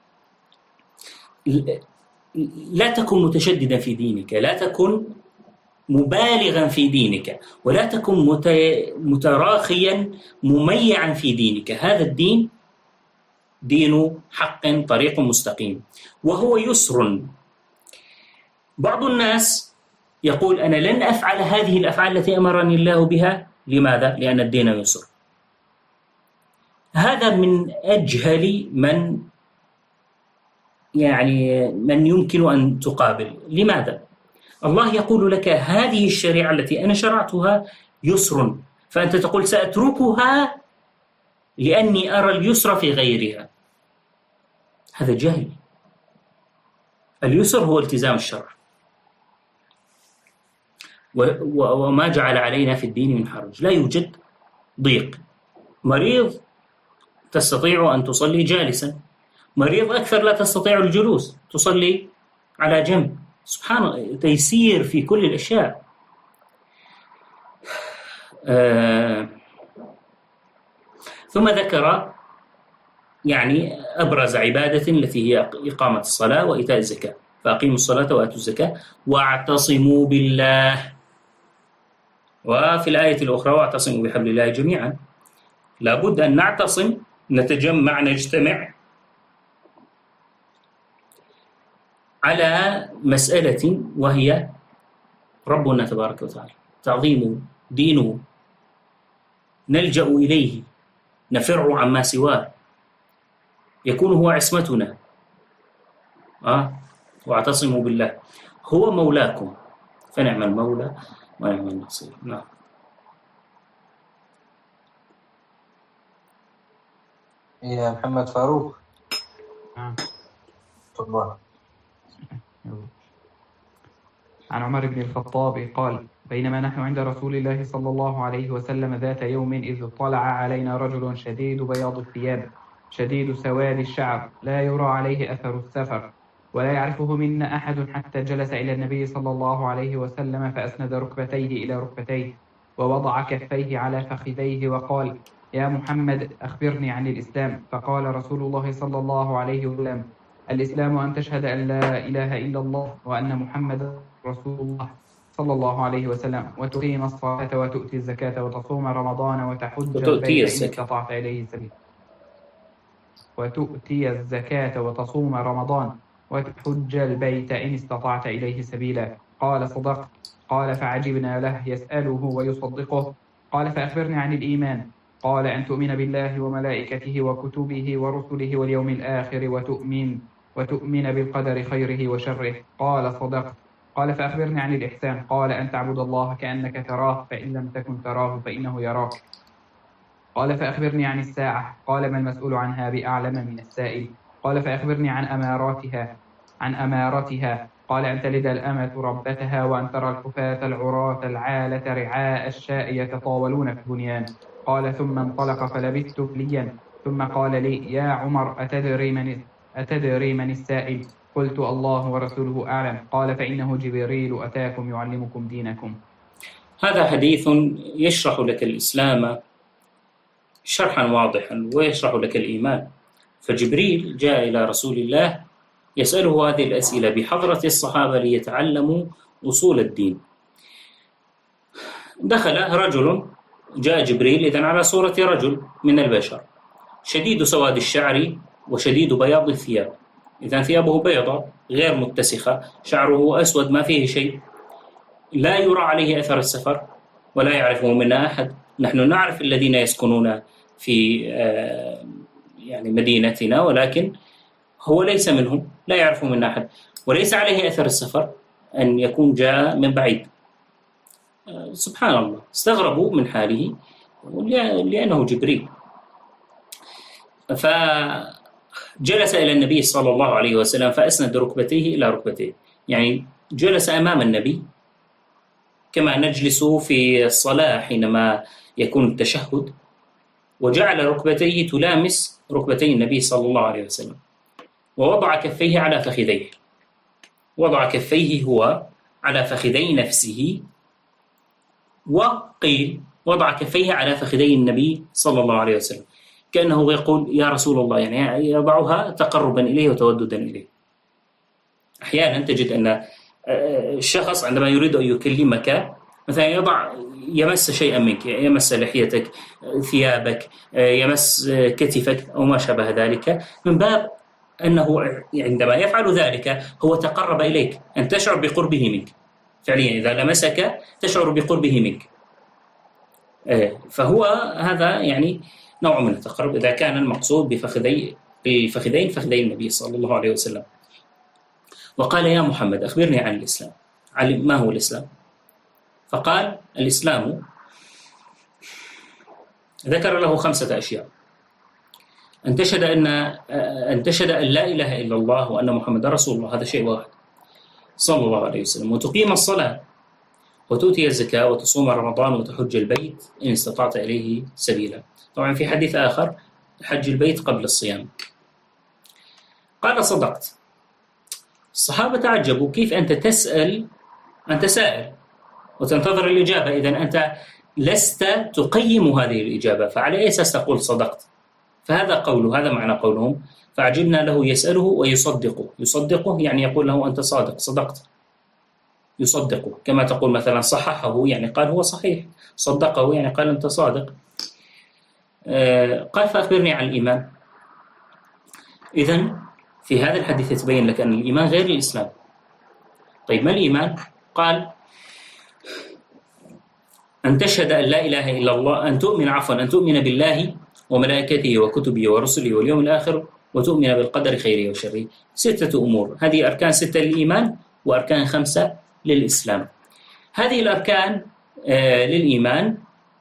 لا تكن متشددا في دينك، لا تكن مبالغا في دينك، ولا تكن متراخيا مميعا في دينك. هذا الدين دين حق طريق مستقيم، وهو يسر. بعض الناس يقول أنا لن أفعل هذه الأفعال التي أمرني الله بها. لماذا؟ لأن الدين يسر. هذا من أجهل من يمكن أن تقابل. لماذا؟ الله يقول لك هذه الشريعة التي أنا شرعتها يسر، فأنت تقول سأتركها لأني أرى اليسر في غيرها. هذا جهل. اليسر هو التزام الشرع، وما جعل علينا في الدين من حرج. لا يوجد ضيق. مريض تستطيع أن تصلي جالسا، مريض أكثر لا تستطيع الجلوس، تصلي على جنب. سبحان الله، تيسير في كل الأشياء. ثم ذكر أبرز عبادة التي هي إقامة الصلاة وإيتاء الزكاة. فأقيموا الصلاة وآتوا الزكاة واعتصموا بالله. وفي الآية الأخرى واعتصموا بحبل الله جميعا. لابد أن نعتصم، نتجمع، نجتمع على مسألة، وهي ربنا تبارك وتعالى، تعظيم دينه، نلجأ إليه، نفر عما سواه، يكون هو عصمتنا. واعتصموا بالله، هو مولاكم فنعم المولى ونعم النصير. نعم. يا محمد فاروق. تفضل. عن عمر بن الخطاب قال: بينما نحن عند رسول الله صلى الله عليه وسلم ذات يوم إذ طلع علينا رجل شديد بياض الثياب شديد سواد الشعر لا يرى عليه أثر السفر ولا يعرفه منا أحد، حتى جلس إلى النبي صلى الله عليه وسلم فأسند ركبتيه إلى ركبتيه ووضع كفيه على فخذيه وقال: يا محمد أخبرني عن الإسلام. فقال رسول الله صلى الله عليه وسلم: الإسلام أن تشهد أن لا إله إلا الله وأن محمد رسول الله صلى الله عليه وسلم، وتقيم الصلاة وتؤتي الزكاة وتصوم رمضان وتحج البيت إن استطعت إليه سبيلا. وتؤتي الزكاة وتصوم رمضان وتحج البيت إن استطعت إليه سبيلا. قال: صدقت. قال: فعجبنا له يسأله ويصدقه. قال: فأخبرني عن الإيمان. قال: أن تؤمن بالله وملائكته وكتبه ورسله واليوم الآخر وتؤمن بالقدر خيره وشره. قال: صدقت. قال: فأخبرني عن الإحسان. قال: أن تعبد الله كأنك تراه فإن لم تكن تراه فإنه يراك. قال: فأخبرني عن الساعة. قال: ما المسؤول عنها بأعلم من السائل. قال: فأخبرني عن أمارتها. قال: أن تلد الأمة ربتها وأن ترى الحفاة العراة العالة رعاء الشاء يتطاولون في البنيان. قال: ثم انطلق فلبثت مليا، ثم قال لي: يا عمر أتدري من السائل؟ قلت: الله ورسوله أعلم. قال: فإنه جبريل أتاكم يعلمكم دينكم. هذا حديث يشرح لك الإسلام شرحا واضحا ويشرح لك الإيمان. فجبريل جاء إلى رسول الله يسأله هذه الأسئلة بحضرة الصحابة ليتعلموا أصول الدين. دخل رجل، جاء جبريل إذن على صورة رجل من البشر شديد سواد الشعر وشديد بياض الثياب، إذن ثيابه بيضة غير متسخة، شعره أسود ما فيه شيء، لا يرى عليه أثر السفر ولا يعرفه منا أحد. نحن نعرف الذين يسكنون في يعني مدينتنا، ولكن هو ليس منهم، لا يعرفه منا أحد، وليس عليه أثر السفر أن يكون جاء من بعيد. سبحان الله، استغربوا من حاله لأنه جبريل. فجلس إلى النبي صلى الله عليه وسلم فأسند ركبتيه إلى ركبتيه، يعني جلس أمام النبي كما نجلس في الصلاة حينما يكون التشهد، وجعل ركبتيه تلامس ركبتي النبي صلى الله عليه وسلم، ووضع كفيه على فخذيه، وضع كفيه هو على فخذي نفسه، وقيل وضع كفيه على فخذي النبي صلى الله عليه وسلم، كأنه يقول: يا رسول الله، يعني يضعها تقربا إليه وتوددا إليه. أحيانا تجد أن الشخص عندما يريد أن يكلمك مثلا يمس شيئا منك، يمس لحيتك، ثيابك، يمس كتفك أو ما شابه ذلك، من باب أنه عندما يفعل ذلك هو تقرب إليك، أن تشعر بقربه منك. فعليا إذا لمسك تشعر بقربه منك، فهو هذا يعني نوع من التقرب إذا كان المقصود بفخذين فخذي النبي صلى الله عليه وسلم. وقال: يا محمد أخبرني عن الإسلام. ما هو الإسلام؟ فقال: الإسلام، ذكر له 5 أشياء: أن تشهد أن لا إله إلا الله وأن محمد رسول الله، هذا شيء واحد، صلى الله عليه وسلم، وتقيم الصلاة وتؤتي الزكاة وتصوم رمضان وتحج البيت إن استطعت إليه سبيلا. طبعا في حديث آخر: حج البيت قبل الصيام. قال: صدقت. الصحابة تعجبوا: كيف أنت تسأل، أنت سائل وتنتظر الإجابة، إذن أنت لست تقيم هذه الإجابة، فعلى أي أساس تقول صدقت؟ فهذا قوله، هذا معنى قولهم: فعجبنا له يسأله ويصدقه. يصدقه يعني يقول له: أنت صادق، صدقت. يصدقه كما تقول مثلا صححه يعني قال هو صحيح، صدقه يعني قال أنت صادق. قال: فأخبرني عن الإيمان. إذن في هذا الحديث يتبين لك أن الإيمان غير الإسلام. طيب ما الإيمان؟ قال: أن تشهد أن لا إله إلا الله، أن تؤمن بالله وملائكته وكتبه ورسله واليوم الآخر، وتؤمن بالقدر خيره وشره. 6 أمور، هذه أركان 6 للإيمان وأركان 5 للإسلام. هذه الأركان للإيمان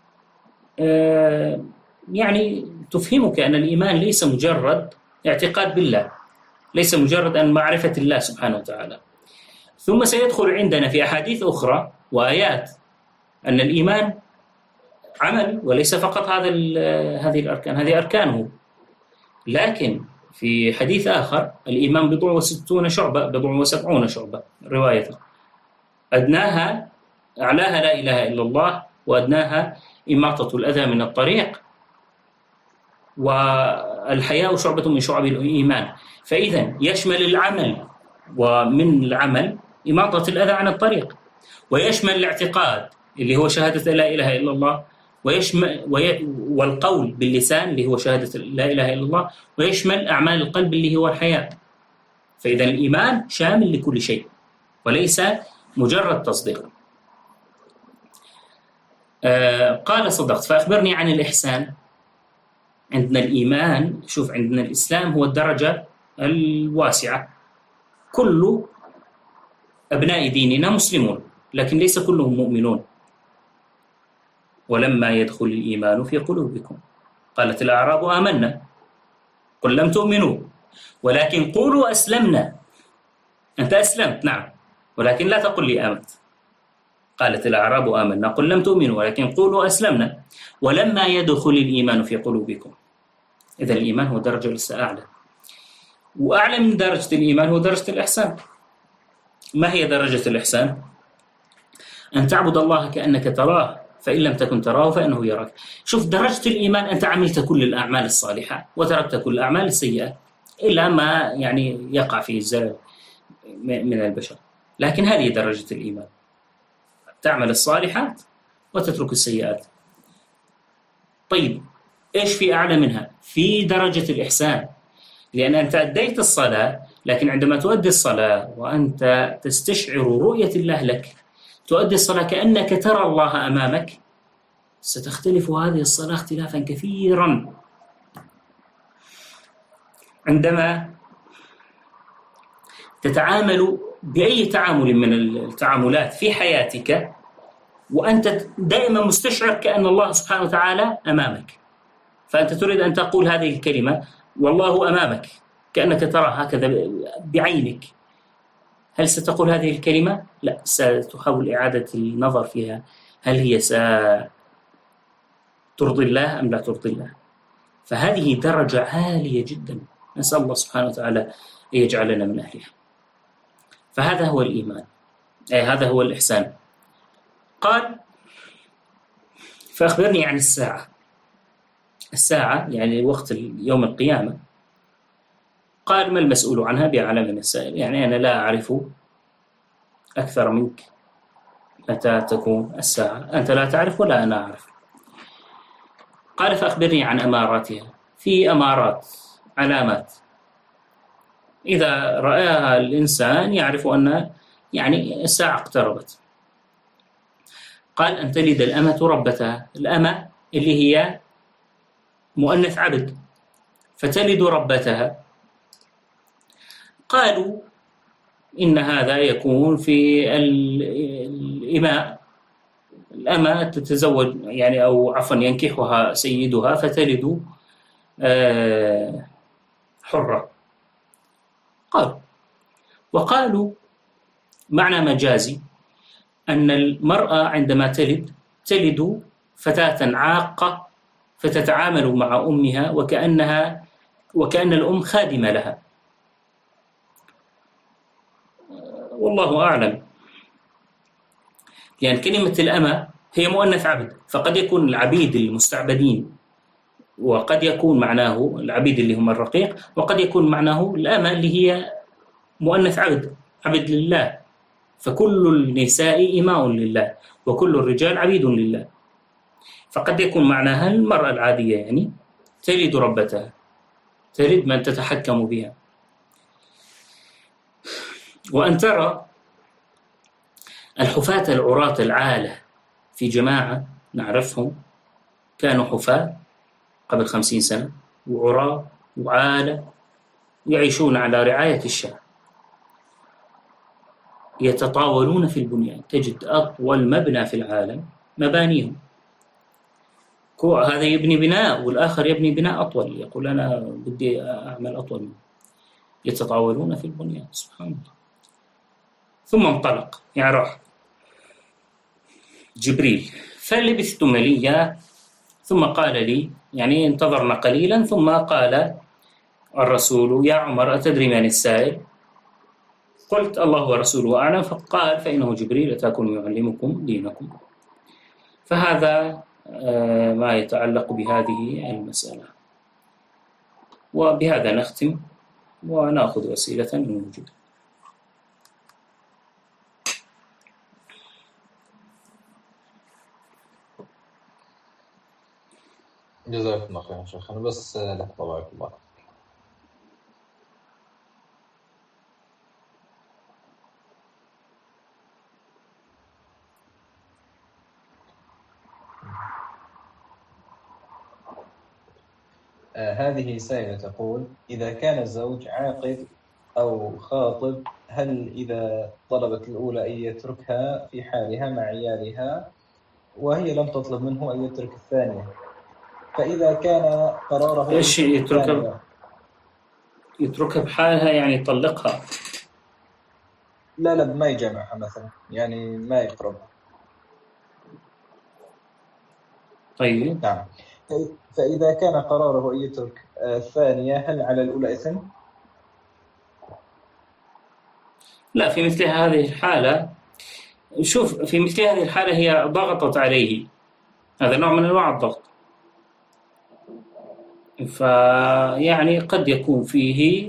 يعني تفهمك أن الإيمان ليس مجرد اعتقاد بالله، ليس مجرد أن معرفة الله سبحانه وتعالى. ثم سيدخل عندنا في أحاديث أخرى وآيات أن الإيمان عمل وليس فقط هذه الأركان، هذه أركانه. لكن في حديث آخر الإيمان 60 شعبة، 70 شعبة رواية، أدناها أعلاها لا إله إلا الله، وأدناها إماطة الأذى من الطريق، والحياء شعبة من شعب الإيمان. فإذا يشمل العمل، ومن العمل إماطة الأذى عن الطريق، ويشمل الاعتقاد اللي هو شهادة لا إله إلا الله، والقول باللسان اللي هو شهادة لا إله إلا الله، ويشمل أعمال القلب اللي هو الحياء. فإذا الإيمان شامل لكل شيء وليس مجرد تصديق. قال صدقت، فأخبرني عن الإحسان. عندنا الإيمان، شوف، عندنا الإسلام هو الدرجة الواسعة، كل أبناء ديننا مسلمون لكن ليس كلهم مؤمنون. ولما يدخل الإيمان في قلوبكم قالت الأعراب آمنا قل لم تؤمنوا ولكن قولوا أسلمنا. أنت أسلمت نعم، ولكن لا تقل لي آمنت. قالت الأعراب آمنا قل لم تؤمنوا ولكن قولوا أسلمنا ولما يدخل الإيمان في قلوبكم. إذا الإيمان هو درجة لسه أعلى، وأعلى من درجة الإيمان هو درجة الإحسان. ما هي درجة الإحسان؟ أن تعبد الله كأنك تراه فإن لم تكن تراه فإنه يراك. شوف، درجة الإيمان أنت عملت كل الأعمال الصالحة وتركت كل الأعمال السيئة إلا ما يقع فيه الزلل من البشر، لكن هذه درجة الإيمان، تعمل الصالحات وتترك السيئات. طيب إيش في أعلى منها؟ في درجة الإحسان، لأن أنت أديت الصلاة، لكن عندما تؤدي الصلاة وأنت تستشعر رؤية الله لك، تؤدي الصلاة كأنك ترى الله أمامك، ستختلف هذه الصلاة اختلافا كثيرا. عندما تتعامل بأي تعامل من التعاملات في حياتك وأنت دائما مستشعر كأن الله سبحانه وتعالى أمامك، فأنت تريد أن تقول هذه الكلمة والله أمامك كأنك ترى هكذا بعينك، هل ستقول هذه الكلمة؟ لا، ستحاول إعادة النظر فيها، هل هي سترضي الله أم لا ترضي الله؟ فهذه درجة عالية جدا، نسأل الله سبحانه وتعالى أن يجعلنا من أهلها. فهذا هو الإيمان، هذا هو الإحسان. قال فأخبرني عن الساعة. الساعة يعني وقت يوم القيامة. قال ما المسؤول عنها بأعلم من السائل، يعني أنا لا أعرف أكثر منك متى تكون الساعة، أنت لا تعرف ولا أنا أعرف. قال فأخبرني عن أماراتها. في أمارات، علامات، إذا رآها الإنسان يعرف أن الساعة اقتربت. قال أن تلد الأمة ربتها. الأمة اللي هي مؤنث عبد، فتلد ربتها. قالوا إن هذا يكون في الإماء، الأمة تتزوج أو عفوا ينكحها سيدها فتلد حرة. وقالوا معنى مجازي أن المرأة عندما تلد فتاة عاقة فتتعامل مع أمها وكأن الأم خادمة لها. والله أعلم، لأن كلمة الأمة هي مؤنث عبد، فقد يكون العبيد المستعبدين، وقد يكون معناه العبيد اللي هم الرقيق، وقد يكون معناه الأمة اللي هي مؤنث عبد لله. فكل النساء إماء لله وكل الرجال عبيد لله، فقد يكون معناها المرأة العادية تلد ربتها، تلد من تتحكم بها. وأن ترى الحفاة العراة العالة في جماعة نعرفهم، كانوا حفاة قبل 50 سنة وعراة وعالة يعيشون على رعاية الشاه، يتطاولون في البنيان، تجد أطول مبنى في العالم مبانيهم، هذا يبني بناء والآخر يبني بناء أطول، يقول أنا بدي أعمل أطول منه. يتطاولون في البنيان، سبحان الله. ثم انطلق، راح. جبريل. فلبثت مليا ثم قال لي، يعني انتظرنا قليلا، ثم قال الرسول: يا عمر أتدري من السائل؟ قلت: الله ورسوله أعلم. فقال: فإنه جبريل أتاكم يعلمكم دينكم. فهذا ما يتعلق بهذه المسألة. وبهذا نختم ونأخذ أسئلة من وجود. جزاكم الله خير شيخ. أنا بس لحظة بارك الله. هذه سائلة تقول: إذا كان الزوج عاقد أو خاطب، هل إذا طلبت الأولى أن يتركها في حالها مع عيالها وهي لم تطلب منه أن يترك الثانية، فإذا كان قراره إيش يتركها بحالها؟ يعني يطلقها؟ لا ما يجمعها مثلا، يعني ما يقربها. طيب. نعم. فإذا كان قراره أن يترك الثانية، هل على الأولى إثم؟ لا، في مثل هذه الحالة، شوف، في مثل هذه الحالة هي ضغطت عليه، هذا نوع من أنواع الضغط. فيعني قد يكون فيه،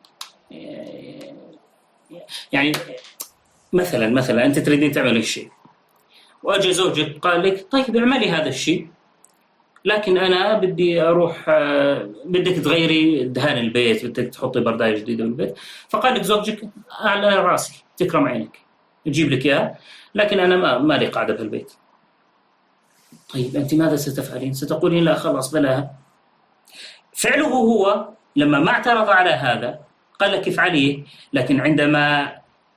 يعني مثلا أنت تريدين تعمل الشيء، وأجى زوجك قال لك: طيب اعملي هذا الشيء، لكن أنا بدي أروح، بدك تغيري دهان البيت، بدك تحطي برداية جديدة بالبيت. فقال لك زوجك: على راسي، تكرم عينك، أجيب لك إياها، لكن أنا ما لي قاعدة بالبيت. طيب أنت ماذا ستفعلين؟ ستقولين: لا خلاص بلاها. فعله هو لما ما اعترض على هذا قال لك افعليه، لكن عندما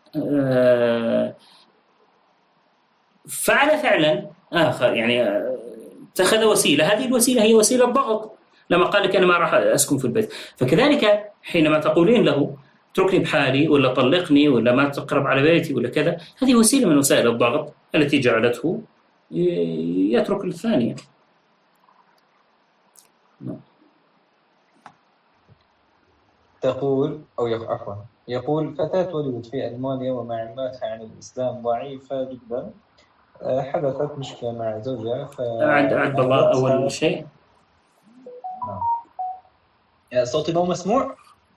فعل فعلا آخر، يعني اتخذ وسيلة، هذه الوسيلة هي وسيلة ضغط، لما قال لك أنا ما راح أسكن في البيت. فكذلك حينما تقولين له: اتركني بحالي، ولا طلقني، ولا ما تقرب على بيتي، ولا كذا، هذه وسيلة من وسائل الضغط التي جعلته يترك الثانية. تقول يقول: فتاة ولدت في ألمانيا ومعلوماتها عن الإسلام ضعيفة جدا. حدثت مشكلة مع زوجها أعد بالله أول شيء. صوتي مو مسموع؟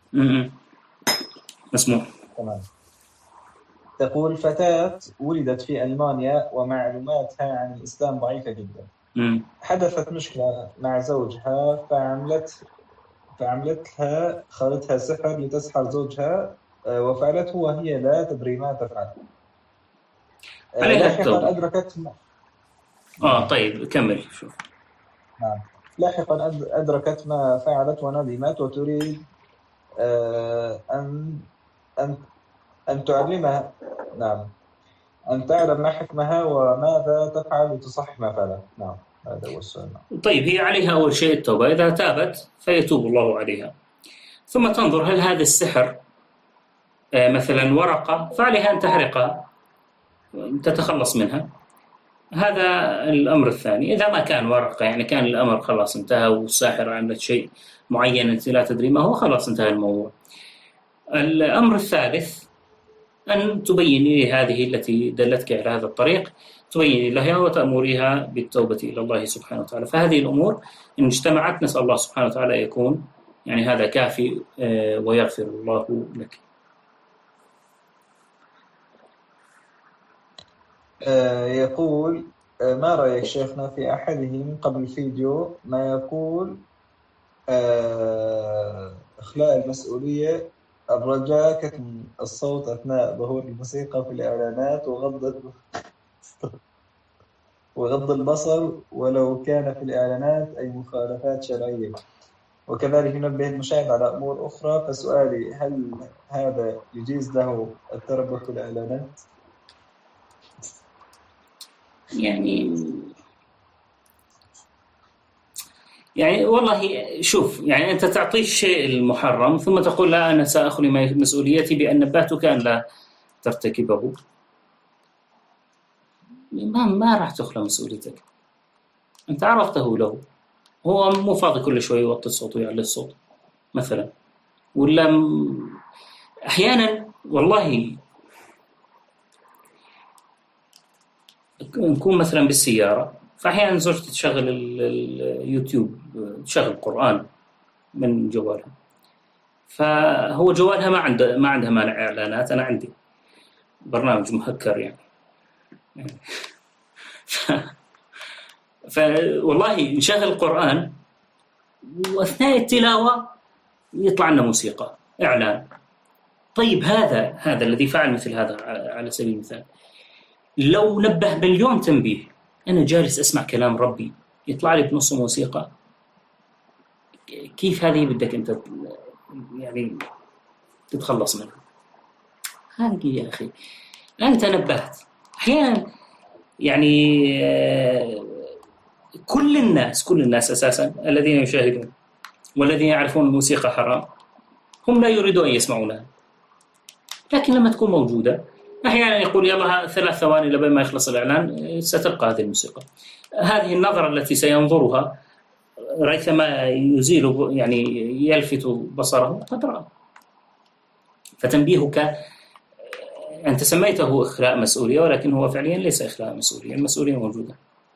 مسموع. تمام. تقول: فتاة ولدت في ألمانيا ومعلوماتها عن الإسلام ضعيفة جدا. حدثت مشكلة مع زوجها فعملت لها خالتها سحر لتسحر زوجها، وفعلته وهي لا تدري ما تفعل. لاحقا أدركت طيب كمل. شوف. لاحقا أدركت ما فعلت وندمت، وتريد أن تعلمها، أن تعلم ما حكمها وماذا تفعل لتصحح ما فعلت. هذا هو السؤال. طيب، هي عليها أول شيء التوبة، إذا تابت فيتوب الله عليها، ثم تنظر هل هذا السحر مثلا ورقة، فعليها أن تحرقها تتخلص منها. هذا الأمر الثاني. إذا ما كان ورقة، يعني كان الأمر خلاص انتهى، والساحرة عملت شيء معين أنت لا تدري ما هو، خلاص انتهى الموضوع. الأمر الثالث أن تبيني هذه التي دلتك على هذا الطريق، تبيني لها وتأمريها بالتوبة إلى الله سبحانه وتعالى. فهذه الأمور إن اجتمعت نسأل الله سبحانه وتعالى يكون يعني هذا كافي، ويغفر الله لك. يقول: ما رأيك شيخنا في أحدهم قبل الفيديو ما يقول إخلاء المسؤولية، الرجاء كتم الصوت أثناء ظهور الموسيقى في الإعلانات، وغض البصر ولو كان في الإعلانات أي مخالفات شرعية، وكذلك ينبه المشاهد على أمور أخرى. فسؤالي: هل هذا يجيز له التربح في الإعلانات؟ يعني والله شوف، يعني أنت تعطيه الشيء المحرم ثم تقول: لا أنا سأخلي مسؤوليتي بأن نبهتك أن لا ترتكبه. ما راح تخلى مسؤوليتك. أنت عرفته له، هو مو فاضي كل شوي يوطي الصوت ويعلي الصوت مثلا. ولا أحيانا والله نكون مثلا بالسيارة، فأحيانا زوجتي تشغل اليوتيوب، تشغل قرآن من جوالها، فهو جوالها ما عندها مانع إعلانات، أنا عندي برنامج مهكر يعني. فوالله نشغل القرآن وأثناء التلاوة يطلع لنا موسيقى إعلان. طيب هذا الذي فعل مثل هذا على سبيل المثال، لو نبه مليون تنبيه، أنا جالس أسمع كلام ربي يطلع لي بنص موسيقى، كيف هذه بدك أنت يعني تتخلص منها؟ هذه يا أخي أنت نبهت. أحيانا يعني كل الناس أساسا الذين يشاهدون والذين يعرفون الموسيقى حرام هم لا يريدون أن يسمعونها، لكن لما تكون موجودة أحيانا يقول يلا 3 ثواني لبين ما يخلص الإعلان ستبقى هذه الموسيقى. هذه النظرة التي سينظرها ريثما يزيل يعني يلفت بصره قد رأى. فتنبيهك أنت سميته إخلاء مسؤولية، ولكن هو فعليا ليس إخلاء مسؤولية، المسؤولية موجودة.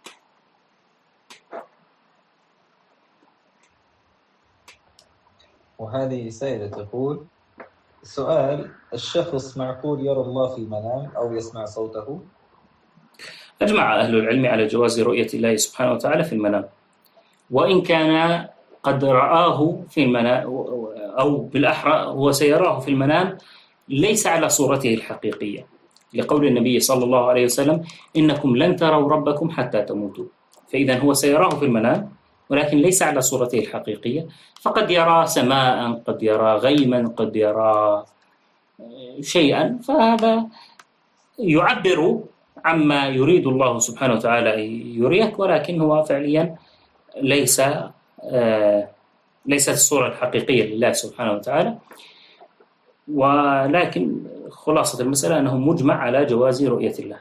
وهذه سائلة تقول: سؤال، الشخص معقول يرى الله في المنام أو يسمع صوته؟ أجمع أهل العلم على جواز رؤية الله سبحانه وتعالى في المنام، وإن كان قد رآه في المنام، أو بالأحرى هو سيراه في المنام ليس على صورته الحقيقية، لقول النبي صلى الله عليه وسلم: إنكم لن تروا ربكم حتى تموتوا. فإذا هو سيراه في المنام ولكن ليس على صورته الحقيقية، فقد يرى سماء، قد يرى غيما، قد يرى شيئا، فهذا يعبر عما يريد الله سبحانه وتعالى يريك، ولكن هو فعليا ليست الصورة الحقيقية لله سبحانه وتعالى. ولكن خلاصة المسألة أنه مجمع على جواز رؤية الله.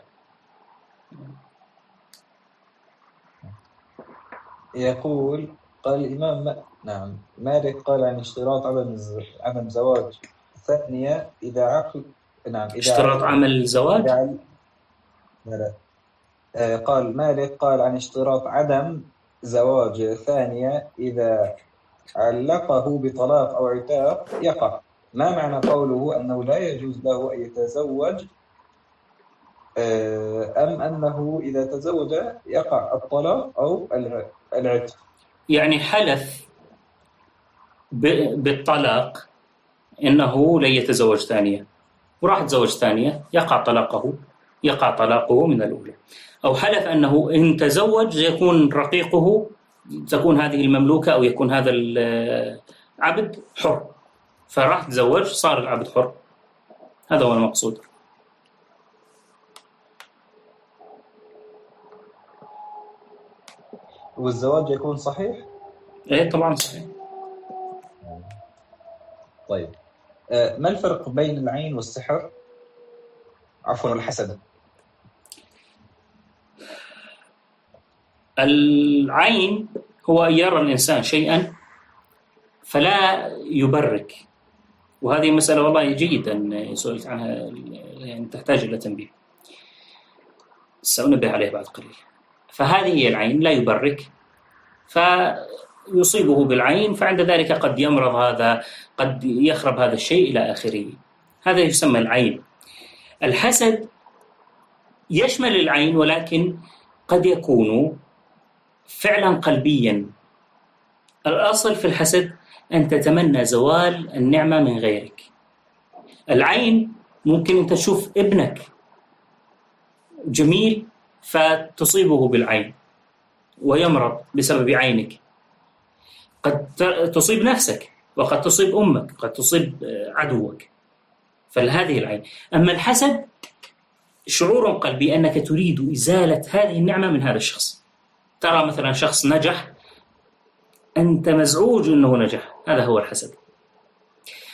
يقول: قال الإمام مالك قال عن اشتراط عدم زواج ثانية إذا عقل. اشتراط عمل الزواج؟ قال مالك قال عن اشتراط عدم زواج ثانية إذا علقه بطلاق أو عتاق يقع. ما معنى قوله أنه لا يجوز له أن يتزوج، أم أنه إذا تزوج يقع الطلاق أو العتق؟ يعني حلف بالطلاق إنه لن يتزوج ثانية وراح يتزوج ثانية، يقع طلاقه من الأولى. أو حلف أنه إن تزوج يكون رقيقه، تكون هذه المملوكة أو يكون هذا العبد حر، فراح تزوج صار العبد حر. هذا هو المقصود. والزواج يكون صحيح؟ إيه طبعا صحيح. طيب، ما الفرق بين العين والسحر؟ عفوا، الحسد. العين هو أن يرى الإنسان شيئا فلا يبرك، وهذه مسألة والله جيدا سئلت عنها، يعني تحتاج إلى تنبيه، سأنبه عليه بعد قليل. فهذه هي العين، لا يبرك، فيصيبه بالعين، فعند ذلك قد يمرض هذا، قد يخرب هذا الشيء إلى آخره. هذا يسمى العين. الحسد يشمل العين، ولكن قد يكون فعلا قلبيا. الأصل في الحسد أن تتمنى زوال النعمة من غيرك. العين ممكن أن تشوف ابنك جميل فتصيبه بالعين ويمرض بسبب عينك، قد تصيب نفسك، وقد تصيب أمك، قد تصيب عدوك، فهذه العين. أما الحسد شعور قلبي أنك تريد إزالة هذه النعمة من هذا الشخص. ترى مثلا شخص نجح، أنت مزعوج أنه نجح، هذا هو الحسد.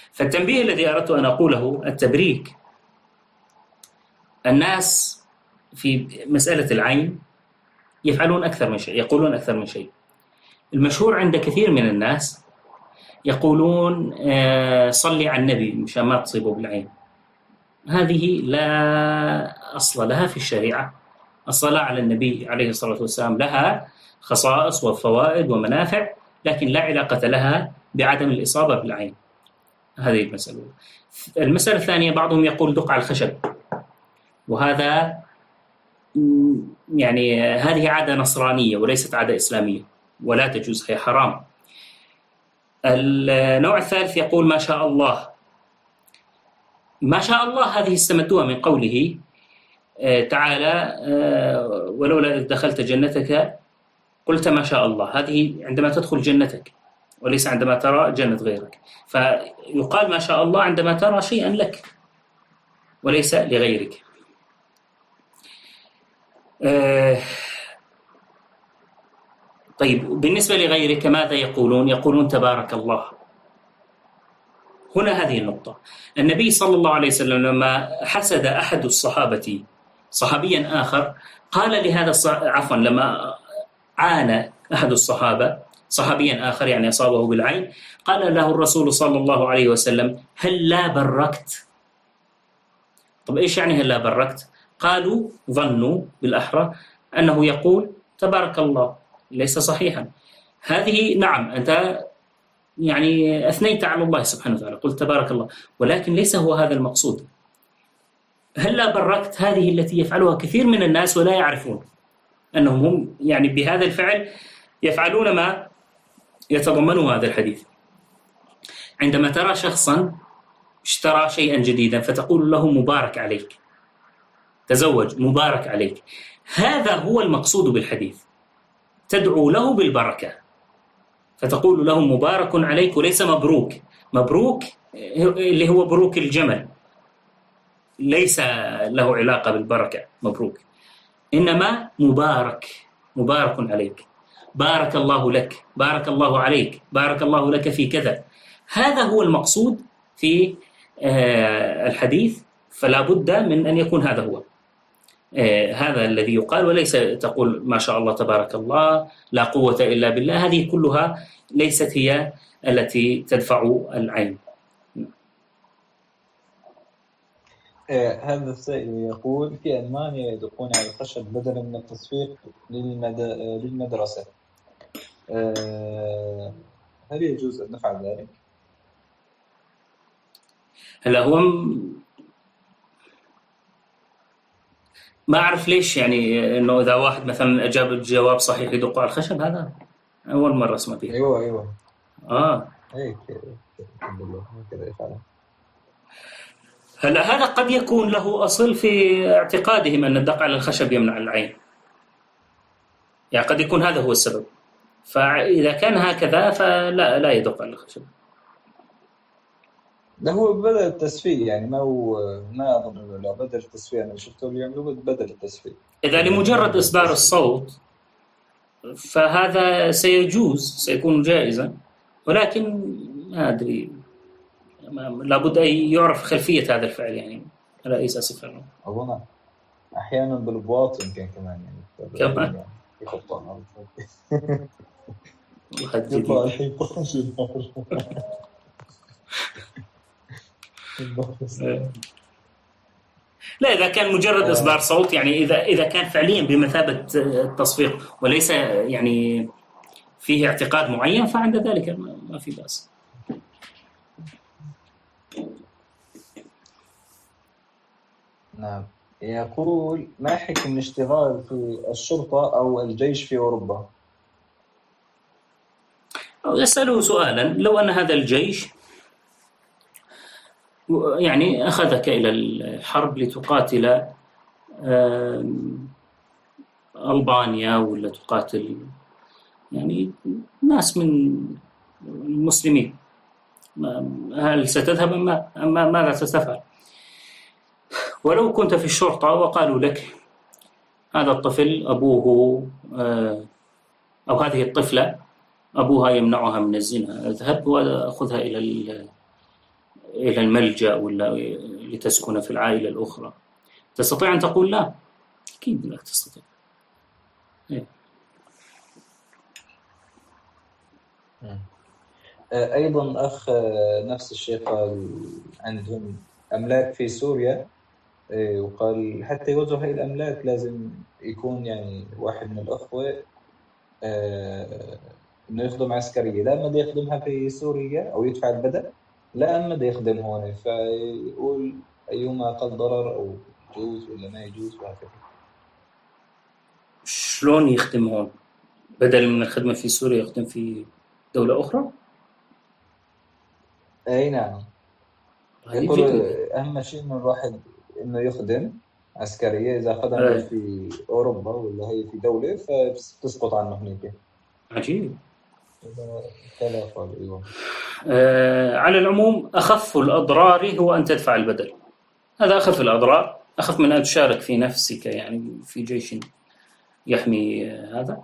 فالتنبيه الذي أردت أن أقوله التبريك. الناس في مسألة العين يفعلون أكثر من شيء، يقولون أكثر من شيء. المشهور عند كثير من الناس يقولون صلي على النبي مشان ما تصيبه بالعين. هذه لا أصل لها في الشريعة. الصلاة على النبي عليه الصلاة والسلام لها خصائص وفوائد ومنافع، لكن لا علاقة لها بعدم الإصابة بالعين. هذه المسألة. المسألة الثانية، بعضهم يقول دق على الخشب، وهذا يعني هذه عادة نصرانية وليست عادة إسلامية ولا تجوز، هي حرام. النوع الثالث يقول ما شاء الله. ما شاء الله هذه استمدوها من قوله تعالى ولولا إذ دخلت جنتك قلت ما شاء الله. هذه عندما تدخل جنتك وليس عندما ترى جنة غيرك. فيقال ما شاء الله عندما ترى شيئا لك وليس لغيرك. طيب بالنسبة لغيرك ماذا يقولون؟ يقولون تبارك الله. هنا هذه النقطة. النبي صلى الله عليه وسلم لما حسد أحد الصحابة صحابيا آخر قال لهذا لما عانى أحد الصحابة صحابيا آخر يعني أصابه بالعين، قال له الرسول صلى الله عليه وسلم هل لا بركت؟ طب إيش يعني هل لا بركت؟ قالوا ظنوا بالأحرى أنه يقول تبارك الله، ليس صحيحا. هذه نعم أنت يعني أثنيت على الله سبحانه وتعالى، قلت تبارك الله، ولكن ليس هو هذا المقصود. هل لا بركت هذه التي يفعلها كثير من الناس ولا يعرفون أنهم هم يعني بهذا الفعل يفعلون ما يتضمنه هذا الحديث. عندما ترى شخصا اشترى شيئا جديدا فتقول له مبارك عليك، تزوج مبارك عليك، هذا هو المقصود بالحديث. تدعو له بالبركة فتقول له مبارك عليك وليس مبروك. مبروك اللي هو بروك الجمل ليس له علاقة بالبركة مبروك، إنما مبارك عليك، بارك الله لك، بارك الله عليك، بارك الله لك في كذا. هذا هو المقصود في الحديث، فلا بد من أن يكون هذا هو هذا الذي يقال، وليس تقول ما شاء الله تبارك الله لا قوة إلا بالله. هذه كلها ليست هي التي تدفع العين. هذا السائل يقول في ألمانيا يدقون على الخشب بدلا من التصفيق للمدرسة، هل يجوز أن نفعل ذلك؟ هلا هو ما أعرف ليش يعني إنه إذا واحد مثلا أجاب الجواب صحيح يدق على الخشب. هذا أول مرة أسمع فيه. أيوة هيك الحمد لله كذا يفعل. هلا هذا قد يكون له أصل في اعتقادهم أن الدق على الخشب يمنع العين، يعني قد يكون هذا هو السبب. فإذا كان هكذا فلا يدق على الخشب. ده هو بدل التصفيق، يعني ما أظن إنه لا بدل التصفيق. أنا شفته بيعملوا بدل التصفيق. إذا لمجرد إصدار الصوت فهذا سيكون جائزا، ولكن ما أدري، لابد أن يعرف خلفية هذا الفعل، يعني على أي أساس يفعله. أظن أحيانا بالبواط يمكن كمان كمان يخطأ لا، إذا كان مجرد إصدار صوت، يعني إذا كان فعليا بمثابة التصفيق وليس يعني فيه اعتقاد معين، فعند ذلك ما في بأس. نعم. يقول ما حكم الاشتغال في الشرطة أو الجيش في أوروبا؟ يسأله سؤالا: لو أن هذا الجيش يعني أخذك إلى الحرب لتقاتل ألبانيا ولا تقاتل يعني ناس من المسلمين، هل ستذهب أم ماذا ستفعل؟ ولو كنت في الشرطة وقالوا لك هذا الطفل أبوه أو هذه الطفلة أبوها يمنعها من الزنا، اذهب وأخذها إلى الملجأ ولا لتسكن في العائلة الأخرى، تستطيع أن تقول لا؟ أكيد لا تستطيع. أيضا أخ نفس الشيء قال عندهم أملاك في سوريا، وقال حتى يوزعوا هاي الأملاك لازم يكون يعني واحد من الأخوة إنه يخدم عسكرية، لا أما يخدمها في سوريا أو يدفع البدل، لا أما يخدم هون، فيقول أيهما أقل ضرر أو يجوز ولا ما يجوز وهكذا. شلون يخدم هون؟ بدل من الخدمة في سوريا يخدم في دولة أخرى؟ أي نعم. يقول أهم شيء إنه الواحد إنه يخدم عسكرية، إذا خدم في أوروبا ولا هي في دولة فتسقط عنه هناك. عجيب. أيوة. على العموم أخف الأضرار هو أن تدفع البدل، هذا أخف الأضرار، أخف من أن تشارك في نفسك يعني في جيش يحمي هذا،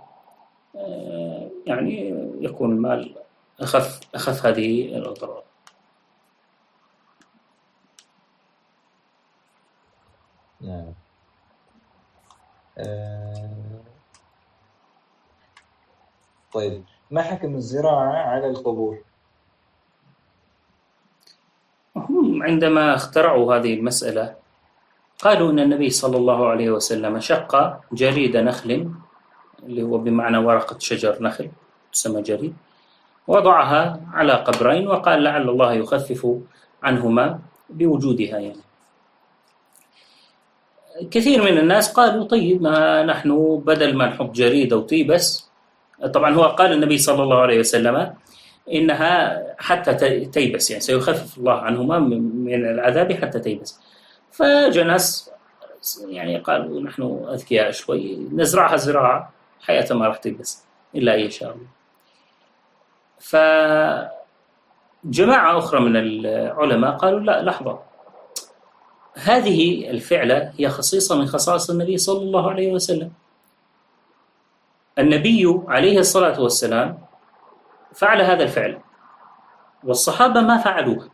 يعني يكون المال أخف هذه الأضرار. نعم. طيب، ما حكم الزراعة على القبور؟ هم عندما اخترعوا هذه المسألة قالوا أن النبي صلى الله عليه وسلم شق جريد نخل، اللي هو بمعنى ورقة شجر نخل تسمى جريد، وضعها على قبرين وقال لعل الله يخفف عنهما بوجودها. يعني كثير من الناس قالوا طيب ما نحن بدل ما نحط جريد أو تيبس، طبعا هو قال النبي صلى الله عليه وسلم إنها حتى تيبس، يعني سيخفف الله عنهما من العذاب حتى تيبس. فجاء ناس يعني قالوا نحن أذكياء شوي، نزرعها زراعة حياة ما راح تيبس إلا أن يشاء الله. فجماعة أخرى من العلماء قالوا لا، لحظة، هذه الفعلة هي خصيصة من خصائص النبي صلى الله عليه وسلم. النبي عليه الصلاة والسلام فعل هذا الفعل والصحابة ما فعلوه،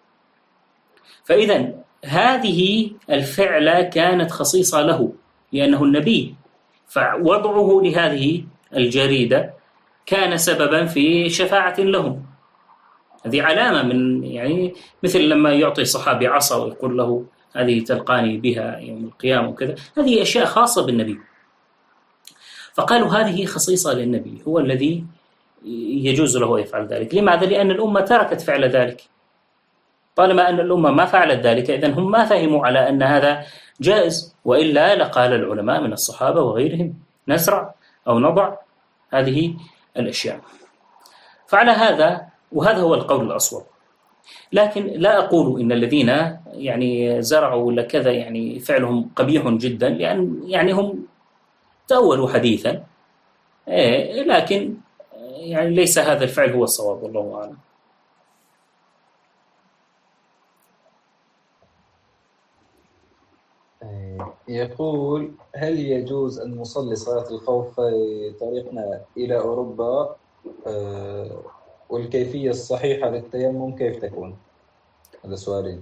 فإذا هذه الفعلة كانت خصيصة له لأنه النبي، فوضعه لهذه الجريدة كان سببا في شفاعة لهم. هذه علامة من يعني مثل لما يعطي صحابي عصا ويقول له هذه تلقاني بها يوم القيامة وكذا، هذه أشياء خاصة بالنبي. فقالوا هذه خصيصة للنبي، هو الذي يجوز له يفعل ذلك. لماذا؟ لأن الأمة تركت فعل ذلك. طالما أن الأمة ما فعلت ذلك إذن هم ما فهموا على أن هذا جائز، وإلا لقال العلماء من الصحابة وغيرهم نزرع أو نضع هذه الأشياء. فعلى هذا، وهذا هو القول الأصوب، لكن لا أقول إن الذين يعني زرعوا ولا كذا يعني فعلهم قبيح جدا، لأن يعني هم تأولوا حديثا، لكن يعني ليس هذا الفعل هو الصواب، والله أعلم. يقول هل يجوز أن نصلي صلاة الخوف في طريقنا إلى أوروبا، والكيفية الصحيحة للتيمم كيف تكون؟ هذا سؤالين.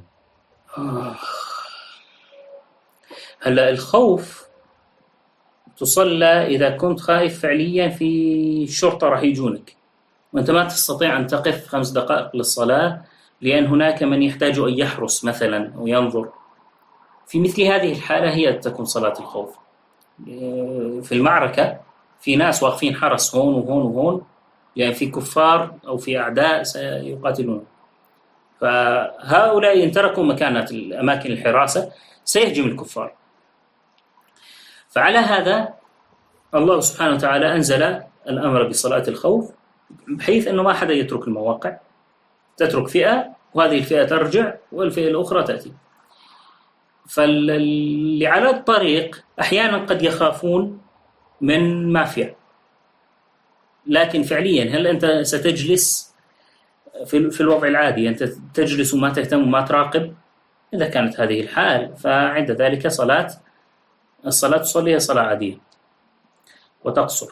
هلا الخوف تصلى إذا كنت خائف فعليا في شرطة راح يجونك وأنت ما تستطيع أن تقف 5 دقائق للصلاة، لأن هناك من يحتاج أن يحرس مثلا وينظر. في مثل هذه الحالة هي تكون صلاة الخوف. في المعركة في ناس واقفين حرس هون وهون وهون، يعني في كفار أو في أعداء سيقاتلون، فهؤلاء إن تركوا مكانات الأماكن الحراسة سيهجم الكفار. فعلى هذا الله سبحانه وتعالى أنزل الأمر بصلاة الخوف، بحيث أنه ما حدا يترك المواقع، تترك فئة وهذه الفئة ترجع والفئة الأخرى تأتي. فاللي على الطريق أحيانا قد يخافون من مافيا، لكن فعليا هل أنت ستجلس في الوضع العادي أنت تجلس وما تهتم وما تراقب؟ إذا كانت هذه الحال فعند ذلك الصلاة تصليها صلاة عادية وتقصر.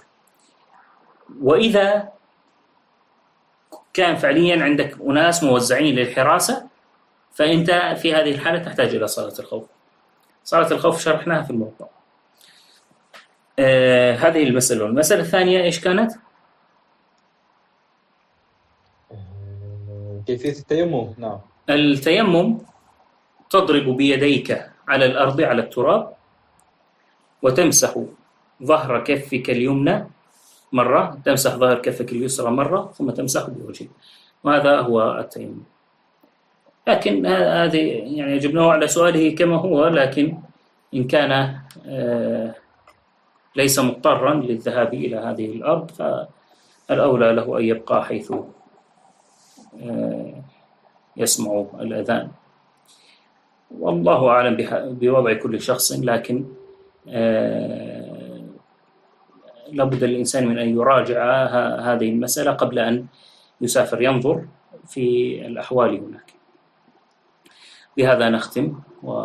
وإذا كان فعليا عندك أناس موزعين للحراسة فأنت في هذه الحالة تحتاج إلى صلاة الخوف. صلاة الخوف شرحناها في الموضوع. هذه المسألة. المسألة الثانية إيش كانت؟ كيفية التيمم. نعم. التيمم تضرب بيديك على الأرض على التراب وتمسح ظهر كفك اليمنى مرة، تمسح ظهر كفك اليسرى مرة، ثم تمسح بوجهك، وهذا هو التيمم. لكن هذه يعني جبناه على سؤاله كما هو، لكن إن كان ليس مضطرا للذهاب إلى هذه الأرض فالأولى له أن يبقى حيث يسمع الأذان، والله أعلم بوضع كل شخص. لكن لابد للإنسان من أن يراجع هذه المسألة قبل أن يسافر، ينظر في الأحوال هناك. بهذا نختم،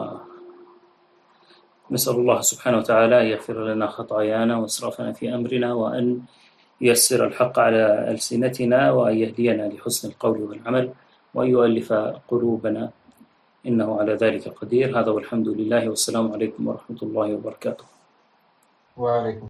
ونسأل الله سبحانه وتعالى أن يغفر لنا خطايانا وإسرافنا في أمرنا، وأن ييسر الحق على ألسنتنا، وأن يهدينا لحسن القول والعمل، وأن يؤلف قلوبنا، إنه على ذلك قدير. هذا والحمد لله، والسلام عليكم ورحمة الله وبركاته. وعليكم